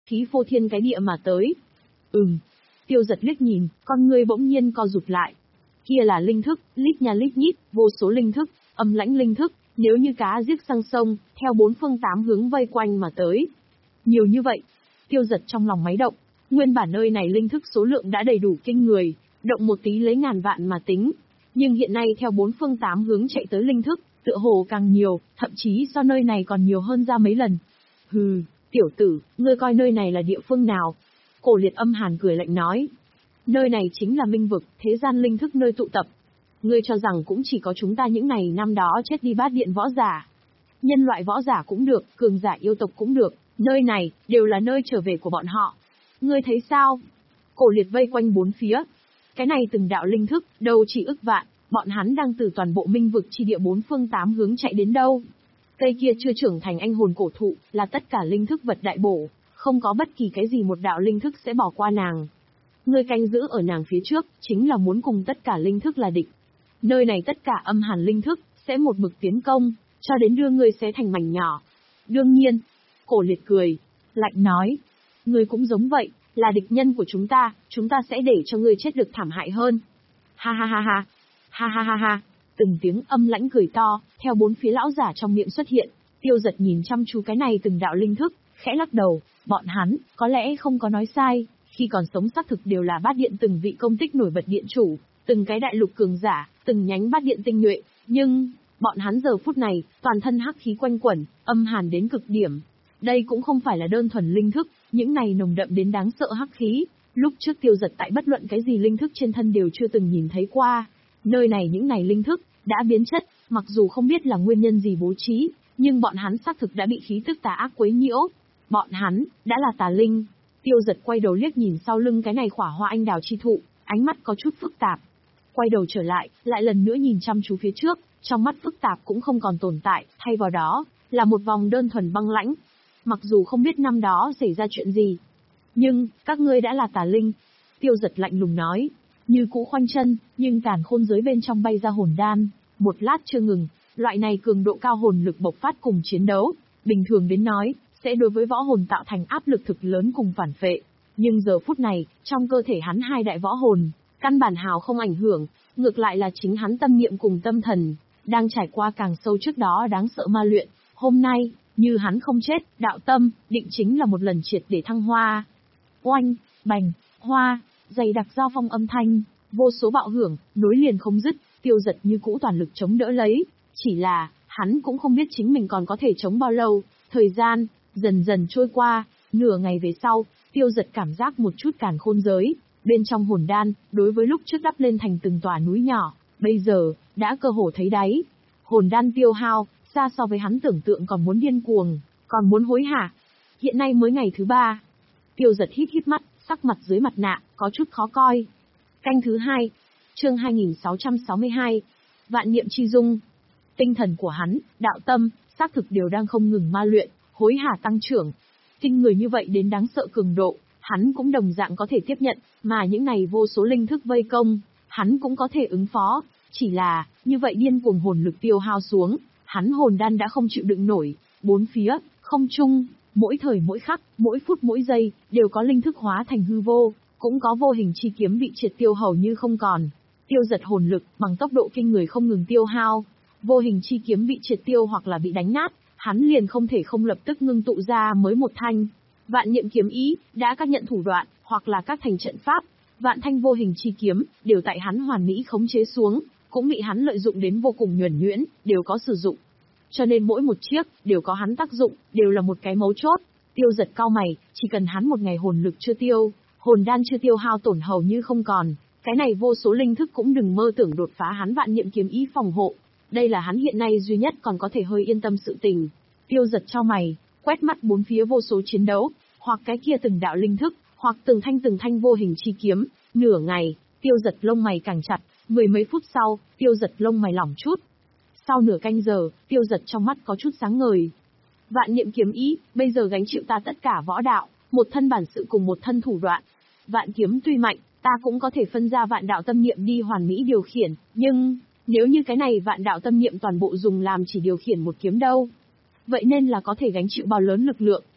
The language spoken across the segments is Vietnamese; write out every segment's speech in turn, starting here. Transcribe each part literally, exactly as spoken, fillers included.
khí phô thiên cái địa mà tới. Ừm. Tiêu Giật liếc nhìn, con ngươi bỗng nhiên co rụt lại. Kia là linh thức, lít nha lít nhít, vô số linh thức, âm lãnh linh thức, nếu như cá giết sang sông, theo bốn phương tám hướng vây quanh mà tới. Nhiều như vậy, Tiêu Giật trong lòng máy động, nguyên bản nơi này linh thức số lượng đã đầy đủ kinh người, động một tí lấy ngàn vạn mà tính. Nhưng hiện nay theo bốn phương tám hướng chạy tới linh thức, tựa hồ càng nhiều, thậm chí so nơi này còn nhiều hơn ra mấy lần. Hừ, tiểu tử, ngươi coi nơi này là địa phương nào? Cổ Liệt âm hàn cười lạnh nói. Nơi này chính là minh vực, thế gian linh thức nơi tụ tập. Ngươi cho rằng cũng chỉ có chúng ta những này năm đó chết đi bát điện võ giả. Nhân loại võ giả cũng được, cường giả yêu tộc cũng được, nơi này, đều là nơi trở về của bọn họ. Ngươi thấy sao? Cổ Liệt vây quanh bốn phía. Cái này từng đạo linh thức, đâu chỉ ức vạn, bọn hắn đang từ toàn bộ minh vực chi địa bốn phương tám hướng chạy đến đâu. Cây kia chưa trưởng thành anh hồn cổ thụ, là tất cả linh thức vật đại bổ, không có bất kỳ cái gì một đạo linh thức sẽ bỏ qua nàng. Ngươi canh giữ ở nàng phía trước, chính là muốn cùng tất cả linh thức là địch. Nơi này tất cả âm hàn linh thức, sẽ một mực tiến công, cho đến đưa ngươi xé thành mảnh nhỏ. Đương nhiên, Cổ Liệt cười, lạnh nói, ngươi cũng giống vậy, là địch nhân của chúng ta, chúng ta sẽ để cho ngươi chết được thảm hại hơn. Ha ha ha ha, ha ha ha ha, từng tiếng âm lãnh cười to, theo bốn phía lão giả trong miệng xuất hiện. Tiêu Giật nhìn chăm chú cái này từng đạo linh thức, khẽ lắc đầu, bọn hắn, có lẽ không có nói sai, khi còn sống xác thực đều là bát điện từng vị công tích nổi bật điện chủ, từng cái đại lục cường giả, từng nhánh bát điện tinh nhuệ, nhưng, bọn hắn giờ phút này, toàn thân hắc khí quanh quẩn, âm hàn đến cực điểm. Đây cũng không phải là đơn thuần linh thức, những này nồng đậm đến đáng sợ hắc khí, lúc trước Tiêu Giật tại bất luận cái gì linh thức trên thân đều chưa từng nhìn thấy qua. Nơi này những này linh thức, đã biến chất, mặc dù không biết là nguyên nhân gì bố trí, nhưng bọn hắn xác thực đã bị khí tức tà ác quấy nhiễu. Bọn hắn, đã là tà linh. Tiêu Giật quay đầu liếc nhìn sau lưng cái này khỏa hoa anh đào chi thụ, ánh mắt có chút phức tạp. Quay đầu trở lại, lại lần nữa nhìn chăm chú phía trước, trong mắt phức tạp cũng không còn tồn tại, thay vào đó, là một vòng đơn thuần băng lãnh. Mặc dù không biết năm đó xảy ra chuyện gì, nhưng, các ngươi đã là tà linh. Tiêu Giật lạnh lùng nói, như cũ khoanh chân, nhưng càn khôn giới bên trong bay ra hồn đan, một lát chưa ngừng, loại này cường độ cao hồn lực bộc phát cùng chiến đấu, bình thường đến nói, sẽ đối với võ hồn tạo thành áp lực thực lớn cùng phản phệ. Nhưng giờ phút này, trong cơ thể hắn hai đại võ hồn, căn bản hào không ảnh hưởng, ngược lại là chính hắn tâm niệm cùng tâm thần, đang trải qua càng sâu trước đó đáng sợ ma luyện. Hôm nay, như hắn không chết, đạo tâm, định chính là một lần triệt để thăng hoa. Oanh, bành, hoa, dày đặc giao phong âm thanh, vô số bạo hưởng, nối liền không dứt. Tiêu Giật như cũ toàn lực chống đỡ lấy, chỉ là, hắn cũng không biết chính mình còn có thể chống bao lâu. Thời gian, dần dần trôi qua, nửa ngày về sau, Tiêu Giật cảm giác một chút càn khôn giới, bên trong hồn đan, đối với lúc trước đắp lên thành từng tòa núi nhỏ, bây giờ, đã cơ hồ thấy đáy. Hồn đan tiêu hao, xa so với hắn tưởng tượng còn muốn điên cuồng, còn muốn hối hả. Hiện nay mới ngày thứ ba. Tiêu Giật hít hít mắt, sắc mặt dưới mặt nạ, có chút khó coi. Canh thứ hai, chương hai nghìn sáu trăm sáu mươi hai, vạn niệm chi dung. Tinh thần của hắn, đạo tâm, xác thực đều đang không ngừng ma luyện, hối hả tăng trưởng. Kinh người như vậy đến đáng sợ cường độ, hắn cũng đồng dạng có thể tiếp nhận, mà những này vô số linh thức vây công, hắn cũng có thể ứng phó. Chỉ là, như vậy điên cuồng hồn lực tiêu hao xuống, hắn hồn đan đã không chịu đựng nổi. Bốn phía, không trung, mỗi thời mỗi khắc, mỗi phút mỗi giây, đều có linh thức hóa thành hư vô, cũng có vô hình chi kiếm bị triệt tiêu hầu như không còn. Tiêu Giật hồn lực, bằng tốc độ kinh người không ngừng tiêu hao. Vô hình chi kiếm bị triệt tiêu hoặc là bị đánh nát, hắn liền không thể không lập tức ngưng tụ ra mới một thanh. Vạn niệm kiếm ý, đã các nhận thủ đoạn, hoặc là các thành trận pháp, vạn thanh vô hình chi kiếm, đều tại hắn hoàn mỹ khống chế xuống, cũng bị hắn lợi dụng đến vô cùng nhuần nhuyễn, đều có sử dụng. Cho nên mỗi một chiếc, đều có hắn tác dụng, đều là một cái mấu chốt. Tiêu Giật cau mày, chỉ cần hắn một ngày hồn lực chưa tiêu, hồn đan chưa tiêu hao tổn hầu như không còn, cái này vô số linh thức cũng đừng mơ tưởng đột phá hắn vạn niệm kiếm ý phòng hộ. Đây là hắn hiện nay duy nhất còn có thể hơi yên tâm sự tình. Tiêu Giật chau mày, quét mắt bốn phía vô số chiến đấu, hoặc cái kia từng đạo linh thức, hoặc từng thanh từng thanh vô hình chi kiếm. Nửa ngày, Tiêu Giật lông mày càng chặt, mười mấy phút sau, Tiêu Giật lông mày lỏng chút. Sau nửa canh giờ, Tiêu Giật trong mắt có chút sáng ngời. Vạn niệm kiếm ý, bây giờ gánh chịu ta tất cả võ đạo, một thân bản sự cùng một thân thủ đoạn. Vạn kiếm tuy mạnh, ta cũng có thể phân ra vạn đạo tâm niệm đi hoàn mỹ điều khiển, nhưng nếu như cái này vạn đạo tâm niệm toàn bộ dùng làm chỉ điều khiển một kiếm đâu, vậy nên là có thể gánh chịu bao lớn lực lượng.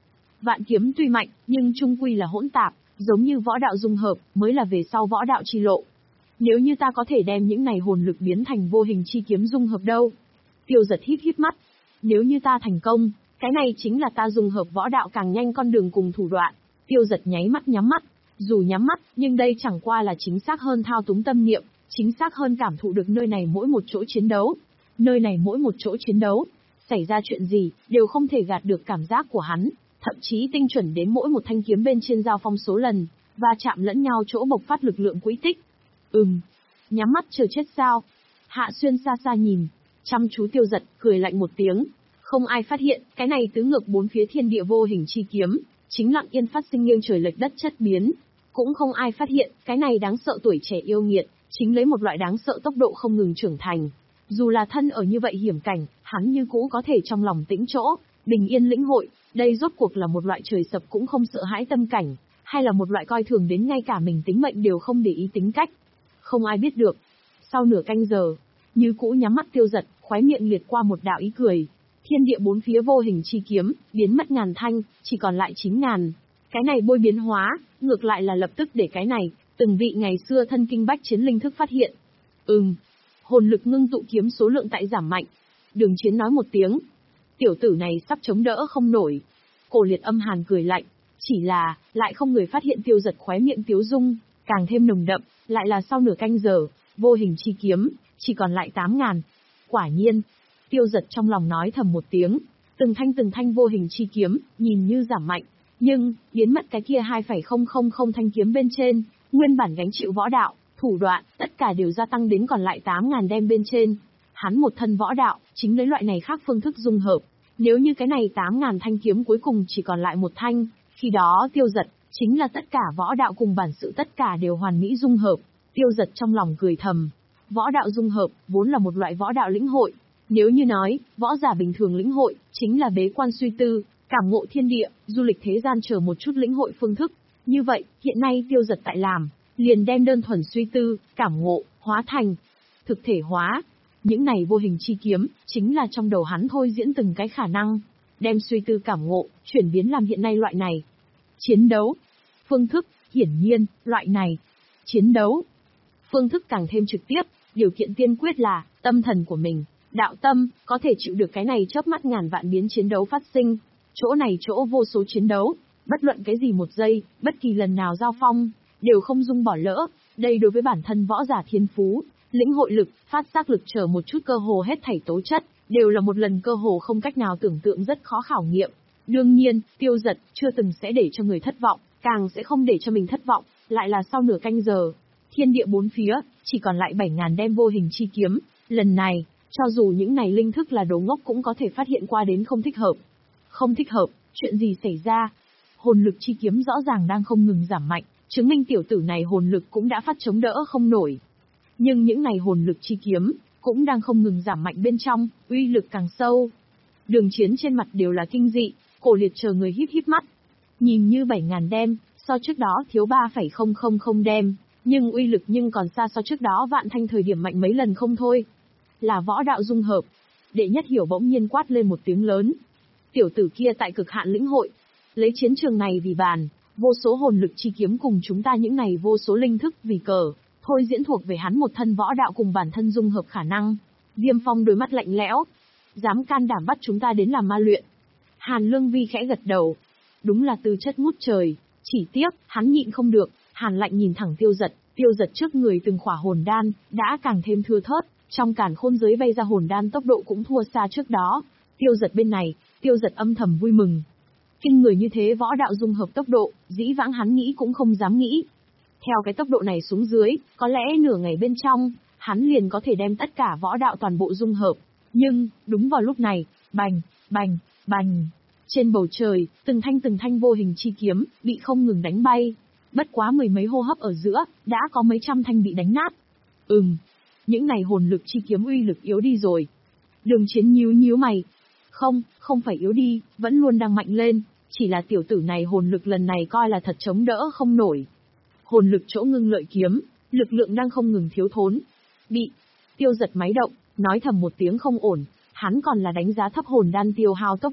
Vạn kiếm tuy mạnh, nhưng chung quy là hỗn tạp, giống như võ đạo dung hợp, mới là về sau võ đạo chi lộ. Nếu như ta có thể đem những này hồn lực biến thành vô hình chi kiếm dung hợp đâu? Tiêu Giật híp híp mắt. Nếu như ta thành công, cái này chính là ta dung hợp võ đạo càng nhanh con đường cùng thủ đoạn. Tiêu Giật nháy mắt nhắm mắt. Dù nhắm mắt, nhưng đây chẳng qua là chính xác hơn thao túng tâm niệm, chính xác hơn cảm thụ được nơi này mỗi một chỗ chiến đấu. Nơi này mỗi một chỗ chiến đấu, xảy ra chuyện gì, đều không thể gạt được cảm giác của hắn, thậm chí tinh chuẩn đến mỗi một thanh kiếm bên trên giao phong số lần, và chạm lẫn nhau chỗ bộc phát lực lượng quỹ tích. Ừm, nhắm mắt chờ chết sao? Hạ Xuyên xa xa nhìn, chăm chú Tiêu Giật, cười lạnh một tiếng. Không ai phát hiện, cái này tứ ngược bốn phía thiên địa vô hình chi kiếm, chính lặng yên phát sinh nghiêng trời lệch đất chất biến. Cũng không ai phát hiện, cái này đáng sợ tuổi trẻ yêu nghiệt, chính lấy một loại đáng sợ tốc độ không ngừng trưởng thành. Dù là thân ở như vậy hiểm cảnh, hắn như cũ có thể trong lòng tĩnh chỗ, bình yên lĩnh hội, đây rốt cuộc là một loại trời sập cũng không sợ hãi tâm cảnh, hay là một loại coi thường đến ngay cả mình tính mệnh đều không để ý tính cách. Không ai biết được. Sau nửa canh giờ, như cũ nhắm mắt Tiêu Giật, khóe miệng liệt qua một đạo ý cười. Thiên địa bốn phía vô hình chi kiếm, biến mất ngàn thanh, chỉ còn lại chín ngàn. Cái này bôi biến hóa, ngược lại là lập tức để cái này, từng vị ngày xưa thân kinh bách chiến linh thức phát hiện. Ừm, hồn lực ngưng tụ kiếm số lượng tại giảm mạnh. Đường Chiến nói một tiếng. Tiểu tử này sắp chống đỡ không nổi. Cổ Liệt âm hàn cười lạnh. Chỉ là, lại không người phát hiện Tiêu Giật khóe miệng tiếu dung, càng thêm nồng đậm, lại là sau nửa canh giờ, vô hình chi kiếm, chỉ còn lại tám ngàn. Quả nhiên, Tiêu Giật trong lòng nói thầm một tiếng, từng thanh từng thanh vô hình chi kiếm, nhìn như giảm mạnh, nhưng, biến mất cái kia hai phẩy không không không thanh kiếm bên trên, nguyên bản gánh chịu võ đạo, thủ đoạn, tất cả đều gia tăng đến còn lại tám ngàn đem bên trên. Hắn một thân võ đạo, chính lấy loại này khác phương thức dung hợp. Nếu như cái này tám ngàn thanh kiếm cuối cùng chỉ còn lại một thanh, khi đó Tiêu Giật, chính là tất cả võ đạo cùng bản sự tất cả đều hoàn mỹ dung hợp. Tiêu Giật trong lòng cười thầm. Võ đạo dung hợp, vốn là một loại võ đạo lĩnh hội. Nếu như nói, võ giả bình thường lĩnh hội, chính là bế quan suy tư, cảm ngộ thiên địa, du lịch thế gian chờ một chút lĩnh hội phương thức. Như vậy, hiện nay Tiêu Giật tại làm, liền đem đơn thuần suy tư, cảm ngộ, hóa thành thực thể hóa. Những này vô hình chi kiếm, chính là trong đầu hắn thôi diễn từng cái khả năng, đem suy tư cảm ngộ, chuyển biến làm hiện nay loại này. Chiến đấu. Phương thức, hiển nhiên, loại này. Chiến đấu. Phương thức càng thêm trực tiếp, điều kiện tiên quyết là, tâm thần của mình, đạo tâm, có thể chịu được cái này chớp mắt ngàn vạn biến chiến đấu phát sinh. Chỗ này chỗ vô số chiến đấu, bất luận cái gì một giây, bất kỳ lần nào giao phong, đều không dung bỏ lỡ. Đây đối với bản thân võ giả thiên phú, lĩnh hội lực, phát giác lực chờ một chút cơ hồ hết thảy tố chất, đều là một lần cơ hồ không cách nào tưởng tượng rất khó khảo nghiệm. Đương nhiên, Tiêu Giật chưa từng sẽ để cho người thất vọng, càng sẽ không để cho mình thất vọng, lại là sau nửa canh giờ. Thiên địa bốn phía, chỉ còn lại bảy ngàn đem vô hình chi kiếm, lần này, cho dù những này linh thức là đồ ngốc cũng có thể phát hiện qua đến không thích hợp. Không thích hợp, chuyện gì xảy ra? Hồn lực chi kiếm rõ ràng đang không ngừng giảm mạnh, chứng minh tiểu tử này hồn lực cũng đã phát chống đỡ không nổi. Nhưng những này hồn lực chi kiếm, cũng đang không ngừng giảm mạnh bên trong, uy lực càng sâu. Đường Chiến trên mặt đều là kinh dị, Cổ Liệt chờ người híp híp mắt. Nhìn như bảy ngàn đem, so trước đó thiếu ba phẩy không không không đem, nhưng uy lực nhưng còn xa so trước đó vạn thanh thời điểm mạnh mấy lần không thôi. Là võ đạo dung hợp. Đệ Nhất Hiểu bỗng nhiên quát lên một tiếng lớn. Tiểu tử kia tại cực hạn lĩnh hội, lấy chiến trường này vì bàn, vô số hồn lực chi kiếm cùng chúng ta những này vô số linh thức vì cờ, thôi diễn thuộc về hắn một thân võ đạo cùng bản thân dung hợp khả năng. Viêm Phong đôi mắt lạnh lẽo, dám can đảm bắt chúng ta đến làm ma luyện. Hàn Lương Vi khẽ gật đầu, đúng là tư chất ngút trời, chỉ tiếc, hắn nhịn không được. Hàn lạnh nhìn thẳng Tiêu Giật, Tiêu Giật trước người từng khỏa hồn đan, đã càng thêm thưa thớt, trong càn khôn giới bay ra hồn đan tốc độ cũng thua xa trước đó. Tiêu Giật bên này, Tiêu Giật âm thầm vui mừng. Kinh người như thế võ đạo dung hợp tốc độ, dĩ vãng hắn nghĩ cũng không dám nghĩ. Theo cái tốc độ này xuống dưới, có lẽ nửa ngày bên trong, hắn liền có thể đem tất cả võ đạo toàn bộ dung hợp. Nhưng, đúng vào lúc này, bành, bành, bành. Trên bầu trời, từng thanh từng thanh vô hình chi kiếm, bị không ngừng đánh bay. Bất quá mười mấy hô hấp ở giữa, đã có mấy trăm thanh bị đánh nát. Ừm, những này hồn lực chi kiếm uy lực yếu đi rồi. Đường Chiến nhíu nhíu mày. Không, không phải yếu đi, vẫn luôn đang mạnh lên, chỉ là tiểu tử này hồn lực lần này coi là thật chống đỡ không nổi. Hồn lực chỗ ngưng lợi kiếm, lực lượng đang không ngừng thiếu thốn. Bị, Tiêu Giật máy động, nói thầm một tiếng không ổn, hắn còn là đánh giá thấp hồn đan tiêu hao tốc độ,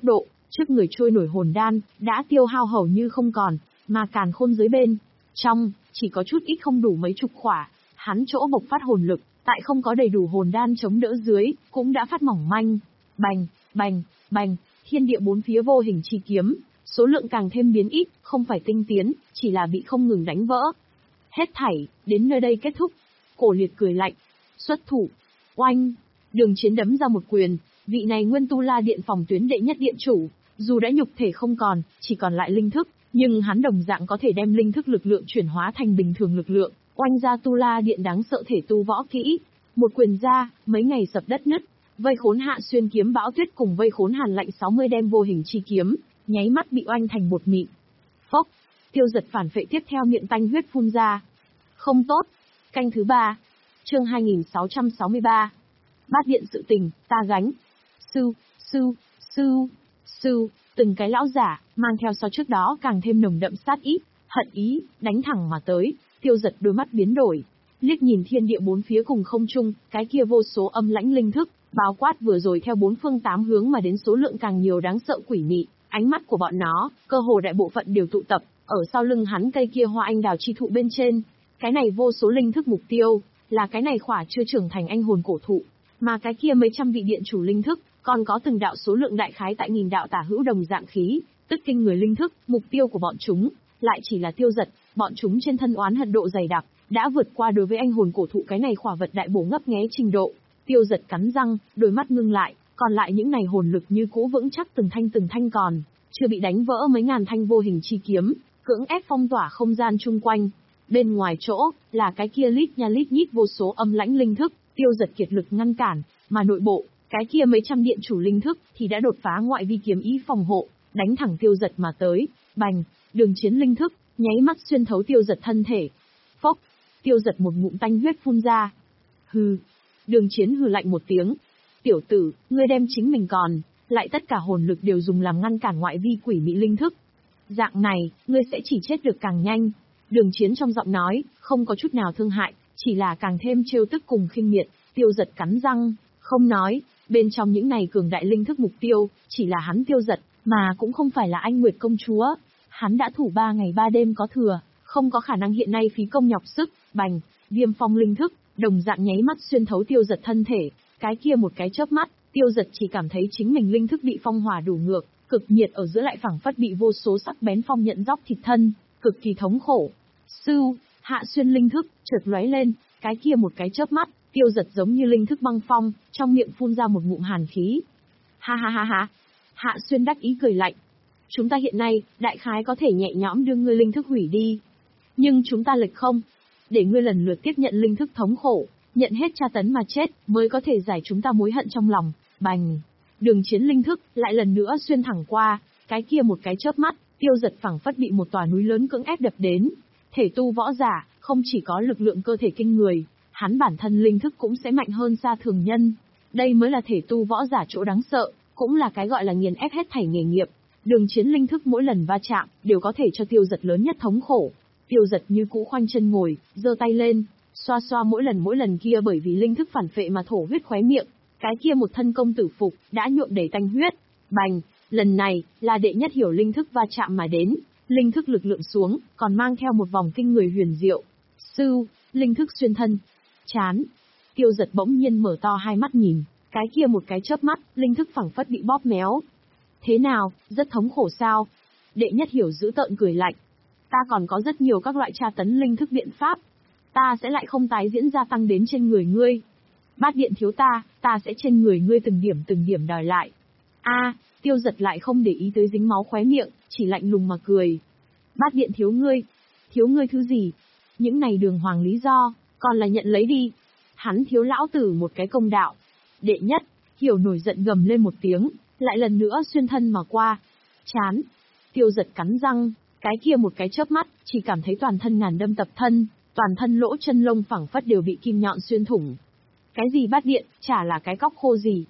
Trước người trôi nổi hồn đan, đã tiêu hao hầu như không còn, mà càn khôn dưới bên trong, chỉ có chút ít không đủ mấy chục khỏa, hắn chỗ bộc phát hồn lực, tại không có đầy đủ hồn đan chống đỡ dưới, cũng đã phát mỏng manh. Bành, bành, bành, thiên địa bốn phía vô hình chi kiếm, số lượng càng thêm biến ít, không phải tinh tiến, chỉ là bị không ngừng đánh vỡ. Hết thảy, đến nơi đây kết thúc. Cổ Liệt cười lạnh, xuất thủ, oanh, Đường Chiến đấm ra một quyền, vị này Nguyên Tu La Điện phòng tuyến đệ nhất điện chủ, dù đã nhục thể không còn, chỉ còn lại linh thức, nhưng hắn đồng dạng có thể đem linh thức lực lượng chuyển hóa thành bình thường lực lượng, oanh ra Tu La Điện đáng sợ thể tu võ kỹ. Một quyền ra, mấy ngày sập đất nứt, vây khốn Hạ Xuyên kiếm bão tuyết cùng vây khốn Hàn Lạnh sáu mươi đem vô hình chi kiếm, nháy mắt bị oanh thành bột mịn. Phốc, Tiêu Giật phản phệ tiếp theo miệng tanh huyết phun ra. Không tốt. Canh thứ ba. Chương hai nghìn sáu trăm sáu mươi ba. Bát điện sự tình, ta gánh. Sư, sư, sư, sư, từng cái lão giả, mang theo so trước đó càng thêm nồng đậm sát ý, hận ý, đánh thẳng mà tới. Tiêu Giật đôi mắt biến đổi, liếc nhìn thiên địa bốn phía cùng không trung, cái kia vô số âm lãnh linh thức, bao quát vừa rồi theo bốn phương tám hướng mà đến số lượng càng nhiều đáng sợ quỷ mị, ánh mắt của bọn nó, cơ hồ đại bộ phận đều tụ tập ở sau lưng hắn cây kia hoa anh đào chi thụ bên trên. Cái này vô số linh thức mục tiêu, là cái này khỏa chưa trưởng thành anh hồn cổ thụ, mà cái kia mấy trăm vị điện chủ linh thức, còn có từng đạo số lượng đại khái tại nghìn đạo tả hữu đồng dạng khí, tức kinh người linh thức, mục tiêu của bọn chúng, lại chỉ là Tiêu Giật, bọn chúng trên thân oán hận độ dày đặc, đã vượt qua đối với anh hồn cổ thụ cái này khỏa vật đại bổ ngấp nghé trình độ. Tiêu Giật cắn răng, đôi mắt ngưng lại, còn lại những này hồn lực như cũ vững chắc từng thanh từng thanh còn, chưa bị đánh vỡ mấy ngàn thanh vô hình chi kiếm, cưỡng ép phong tỏa không gian chung quanh. Bên ngoài chỗ, là cái kia lít nha lít nhít vô số âm lãnh linh thức, Tiêu Giật kiệt lực ngăn cản, mà nội bộ, cái kia mấy trăm điện chủ linh thức, thì đã đột phá ngoại vi kiếm ý phòng hộ, đánh thẳng Tiêu Giật mà tới. Bành, Đường Chiến linh thức, nháy mắt xuyên thấu Tiêu Giật thân thể. Phốc, Tiêu Giật một ngụm tanh huyết phun ra. Hừ, Đường Chiến hừ lạnh một tiếng. Tiểu tử, ngươi đem chính mình còn, lại tất cả hồn lực đều dùng làm ngăn cản ngoại vi quỷ mị linh thức. Dạng này, ngươi sẽ chỉ chết được càng nhanh. Đường Chiến trong giọng nói, không có chút nào thương hại, chỉ là càng thêm trêu tức cùng khinh miệt. Tiêu Giật cắn răng, không nói, bên trong những này cường đại linh thức mục tiêu, chỉ là hắn Tiêu Giật, mà cũng không phải là anh Nguyệt công chúa. Hắn đã thủ ba ngày ba đêm có thừa, không có khả năng hiện nay phí công nhọc sức. Bành, Viêm Phong linh thức, đồng dạng nháy mắt xuyên thấu Tiêu Giật thân thể, cái kia một cái chớp mắt, Tiêu Giật chỉ cảm thấy chính mình linh thức bị phong hỏa đủ ngược, cực nhiệt ở giữa lại phẳng phất bị vô số sắc bén phong nhận róc thịt thân, cực kỳ thống khổ. Sư, Hạ Xuyên linh thức, chợt lóe lên, cái kia một cái chớp mắt, Tiêu Giật giống như linh thức băng phong, trong miệng phun ra một ngụm hàn khí. Ha ha ha ha. Hạ Xuyên đắc ý cười lạnh. Chúng ta hiện nay, đại khái có thể nhẹ nhõm đưa ngươi linh thức hủy đi. Nhưng chúng ta lệch không, để ngươi lần lượt tiếp nhận linh thức thống khổ, nhận hết tra tấn mà chết, mới có thể giải chúng ta mối hận trong lòng. Bành, Đường Chiến linh thức, lại lần nữa xuyên thẳng qua, cái kia một cái chớp mắt, Tiêu Giật phẳng phất bị một tòa núi lớn cưỡng ép đập đến. Thể tu võ giả, không chỉ có lực lượng cơ thể kinh người, hắn bản thân linh thức cũng sẽ mạnh hơn xa thường nhân. Đây mới là thể tu võ giả chỗ đáng sợ, cũng là cái gọi là nghiền ép hết thảy nghề nghiệp. Đường Chiến linh thức mỗi lần va chạm, đều có thể cho Tiêu Giật lớn nhất thống khổ. Tiêu Giật như cũ khoanh chân ngồi, giơ tay lên, xoa xoa mỗi lần mỗi lần kia bởi vì linh thức phản phệ mà thổ huyết khóe miệng. Cái kia một thân công tử phục, đã nhuộm đầy tanh huyết. Bành, lần này, là đệ nhất hiểu linh thức va chạm mà đến. Linh thức lực lượng xuống, còn mang theo một vòng kinh người huyền diệu. Sư, linh thức xuyên thân. Chán. Tiêu Giật bỗng nhiên mở to hai mắt nhìn, cái kia một cái chớp mắt, linh thức phẳng phất bị bóp méo. Thế nào, rất thống khổ sao? Đệ nhất hiểu giữ tợn cười lạnh. Ta còn có rất nhiều các loại tra tấn linh thức biện pháp. Ta sẽ lại không tái diễn gia tăng đến trên người ngươi. Bát điện thiếu ta, ta sẽ trên người ngươi từng điểm từng điểm đòi lại. A, à, Tiêu Giật lại không để ý tới dính máu khóe miệng, chỉ lạnh lùng mà cười. Bát điện thiếu ngươi. Thiếu ngươi thứ gì? Những này đường hoàng lý do, còn là nhận lấy đi. Hắn thiếu lão tử một cái công đạo. Đệ nhất, hiểu nổi giận gầm lên một tiếng, lại lần nữa xuyên thân mà qua. Chán. Tiêu Giật cắn răng, cái kia một cái chớp mắt, chỉ cảm thấy toàn thân ngàn đâm tập thân, toàn thân lỗ chân lông phẳng phất đều bị kim nhọn xuyên thủng. Cái gì bát điện, chả là cái cóc khô gì.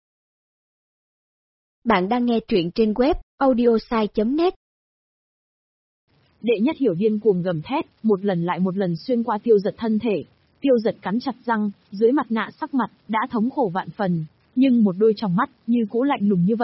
Bạn đang nghe truyện trên web audiosai chấm net. Đệ nhất hiểu điên cuồng gầm thét, một lần lại một lần xuyên qua Tiêu Giật thân thể. Tiêu Giật cắn chặt răng, dưới mặt nạ sắc mặt, đã thống khổ vạn phần, nhưng một đôi tròng mắt, như cũ lạnh lùng như vậy,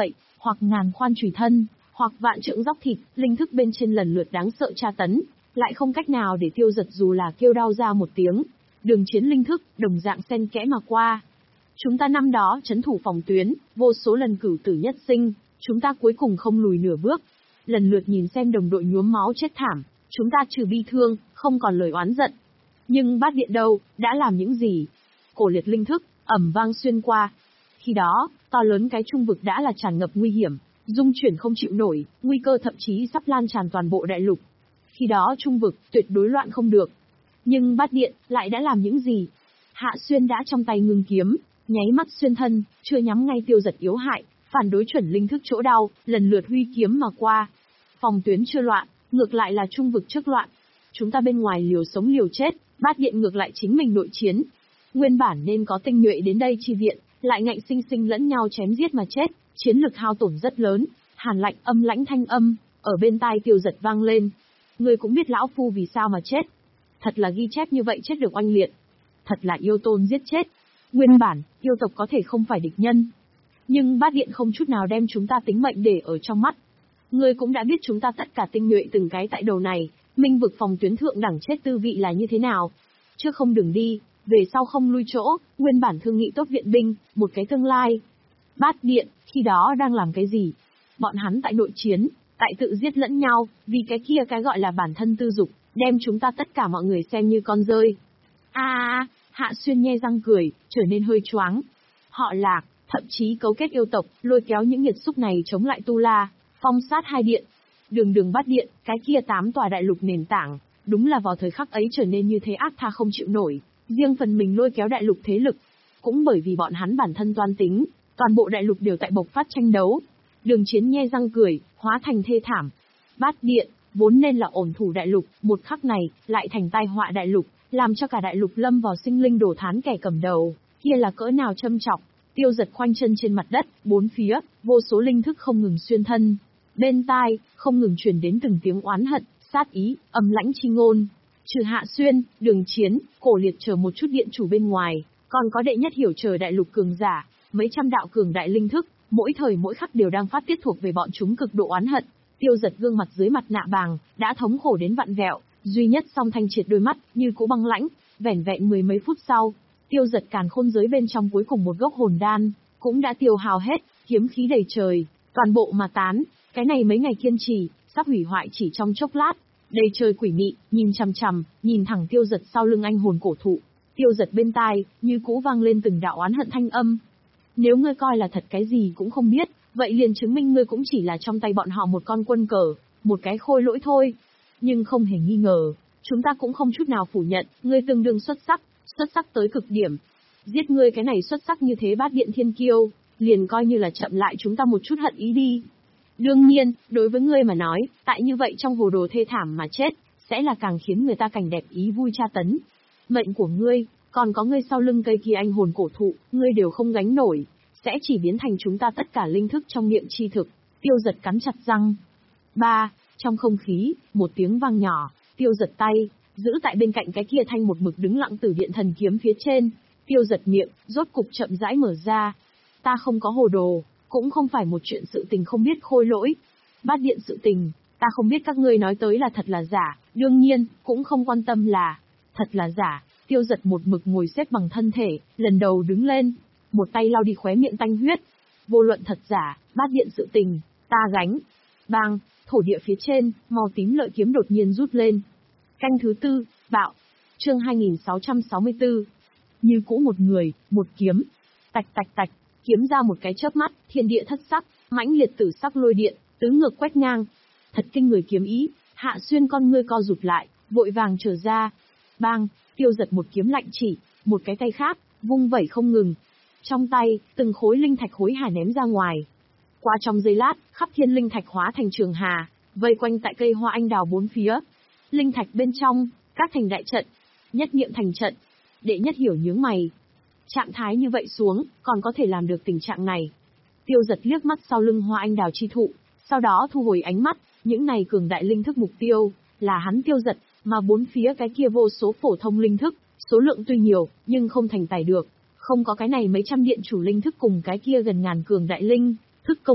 hoặc ngàn khoan chùy thân, hoặc vạn trượng dóc thịt, linh thức bên trên lần lượt đáng sợ tra tấn, lại không cách nào để Tiêu Dật dù là kêu đau ra một tiếng. Đường chiến linh thức, đồng dạng xen kẽ mà qua. Chúng ta năm đó trấn thủ phòng tuyến, vô số lần cửu tử nhất sinh, chúng ta cuối cùng không lùi nửa bước. Lần lượt nhìn xem đồng đội nhuốm máu chết thảm, chúng ta trừ bi thương, không còn lời oán giận. Nhưng bát điện đâu, đã làm những gì? Cổ liệt linh thức, ầm vang xuyên qua. Khi đó, to lớn cái trung vực đã là tràn ngập nguy hiểm, dung chuyển không chịu nổi, nguy cơ thậm chí sắp lan tràn toàn bộ đại lục. Khi đó trung vực, tuyệt đối loạn không được. Nhưng bát điện, lại đã làm những gì? Hạ Xuyên đã trong tay ngưng kiếm, nháy mắt xuyên thân, chưa nhắm ngay Tiêu Dật yếu hại, phản đối chuẩn linh thức chỗ đau, lần lượt huy kiếm mà qua. Phòng tuyến chưa loạn, ngược lại là trung vực trước loạn. Chúng ta bên ngoài liều sống liều chết, bát điện ngược lại chính mình nội chiến. Nguyên bản nên có tinh nhuệ đến đây chi viện, lại ngạnh sinh sinh lẫn nhau chém giết mà chết, chiến lực hao tổn rất lớn. Hàn lạnh âm lãnh thanh âm, ở bên tai Tiêu Dật vang lên. Ngươi cũng biết lão phu vì sao mà chết. Thật là ghi chép như vậy chết được oanh liệt. Thật là yêu tôn giết chết. Nguyên bản, yêu tộc có thể không phải địch nhân. Nhưng bát điện không chút nào đem chúng ta tính mệnh để ở trong mắt. Ngươi cũng đã biết chúng ta tất cả tinh nhuệ từng cái tại đầu này, minh vực phòng tuyến thượng đẳng chết tư vị là như thế nào. Trước không đừng đi, về sau không lui chỗ, nguyên bản thương nghị tốt viện binh, một cái tương lai. Bát điện, khi đó đang làm cái gì? Bọn hắn tại nội chiến, tại tự giết lẫn nhau, vì cái kia cái gọi là bản thân tư dục, đem chúng ta tất cả mọi người xem như con rơi. A, à, Hạ Xuyên nhe răng cười, trở nên hơi choáng. Họ Lạc, thậm chí cấu kết yêu tộc, lôi kéo những nghiệt xúc này chống lại Tu La, phong sát hai điện. Đường đường bát điện, cái kia tám tòa đại lục nền tảng, đúng là vào thời khắc ấy trở nên như thế ác tha không chịu nổi, riêng phần mình lôi kéo đại lục thế lực. Cũng bởi vì bọn hắn bản thân toan tính, toàn bộ đại lục đều tại bộc phát tranh đấu. Đường chiến nhe răng cười, hóa thành thê thảm. Bát điện, vốn nên là ổn thủ đại lục, một khắc này, lại thành tai họa đại lục, làm cho cả đại lục lâm vào sinh linh đổ thán kẻ cầm đầu, kia là cỡ nào châm chọc. Tiêu Dật khoanh chân trên mặt đất, bốn phía, vô số linh thức không ngừng xuyên thân. Bên tai, không ngừng truyền đến từng tiếng oán hận, sát ý, âm lãnh chi ngôn. Trừ Hạ Xuyên, Đường Chiến, Cổ Liệt chờ một chút điện chủ bên ngoài, còn có đệ nhất hiểu trời đại lục cường giả, mấy trăm đạo cường đại linh thức, mỗi thời mỗi khắc đều đang phát tiết thuộc về bọn chúng cực độ oán hận. Tiêu Dật gương mặt dưới mặt nạ bàng, đã thống khổ đến vặn vẹo, duy nhất song thanh triệt đôi mắt, như cũ băng lãnh. Vẻn vẹn mười mấy phút sau, Tiêu Dật càn khôn giới bên trong cuối cùng một gốc hồn đan, cũng đã tiêu hao hết, kiếm khí đầy trời, toàn bộ mà tán. Cái này mấy ngày kiên trì, sắp hủy hoại chỉ trong chốc lát. Đầy trời quỷ mị, nhìn chằm chằm, nhìn thẳng Tiêu Dật sau lưng anh hồn cổ thụ. Tiêu Dật bên tai, như cũ vang lên từng đạo oán hận thanh âm. Nếu ngươi coi là thật cái gì cũng không biết, vậy liền chứng minh ngươi cũng chỉ là trong tay bọn họ một con quân cờ, một cái khôi lỗi thôi. Nhưng không hề nghi ngờ, chúng ta cũng không chút nào phủ nhận, ngươi tương đương xuất sắc, xuất sắc tới cực điểm. Giết ngươi cái này xuất sắc như thế bát điện thiên kiêu, liền coi như là chậm lại chúng ta một chút hận ý đi. Đương nhiên, đối với ngươi mà nói, tại như vậy trong hồ đồ thê thảm mà chết, sẽ là càng khiến người ta cảnh đẹp ý vui tra tấn. Mệnh của ngươi, còn có ngươi sau lưng cây kia anh hồn cổ thụ, ngươi đều không gánh nổi, sẽ chỉ biến thành chúng ta tất cả linh thức trong miệng chi thực. Tiêu Dật cắn chặt răng. Ba, trong không khí, một tiếng vang nhỏ, Tiêu Dật tay, giữ tại bên cạnh cái kia thanh một mực đứng lặng Tử Điện thần kiếm phía trên. Tiêu Dật miệng, rốt cục chậm rãi mở ra. Ta không có hồ đồ, cũng không phải một chuyện sự tình không biết khôi lỗi. Bát điện sự tình, ta không biết các ngươi nói tới là thật là giả, đương nhiên, cũng không quan tâm là thật là giả. Tiêu Dật một mực ngồi xếp bằng thân thể, lần đầu đứng lên, một tay lau đi khóe miệng tanh huyết. Vô luận thật giả, bát điện sự tình, ta gánh. Bang, thổ địa phía trên, màu tím lợi kiếm đột nhiên rút lên. Canh thứ tư, bạo. Chương hai nghìn sáu trăm sáu mươi tư. Như cũ một người, một kiếm. Tạch tạch tạch, kiếm ra một cái chớp mắt, thiên địa thất sắc, mãnh liệt tử sắc lôi điện, tứ ngược quét ngang. Thật kinh người kiếm ý, Hạ Xuyên con ngươi co rụt lại, vội vàng trở ra. Bang, Tiêu Dật một kiếm lạnh chỉ, một cái tay khác, vung vẩy không ngừng. Trong tay, từng khối linh thạch hối hả ném ra ngoài. Qua trong giây lát, khắp thiên linh thạch hóa thành trường hà, vây quanh tại cây hoa anh đào bốn phía. Linh thạch bên trong, các thành đại trận, nhất niệm thành trận. Đệ nhất hiểu nhướng mày. Trạng thái như vậy xuống, còn có thể làm được tình trạng này. Tiêu Dật liếc mắt sau lưng hoa anh đào chi thụ, sau đó thu hồi ánh mắt, những này cường đại linh thức mục tiêu, là hắn Tiêu Dật, mà bốn phía cái kia vô số phổ thông linh thức, số lượng tuy nhiều, nhưng không thành tài được. Không có cái này mấy trăm điện chủ linh thức cùng cái kia gần ngàn cường đại linh thức công kích,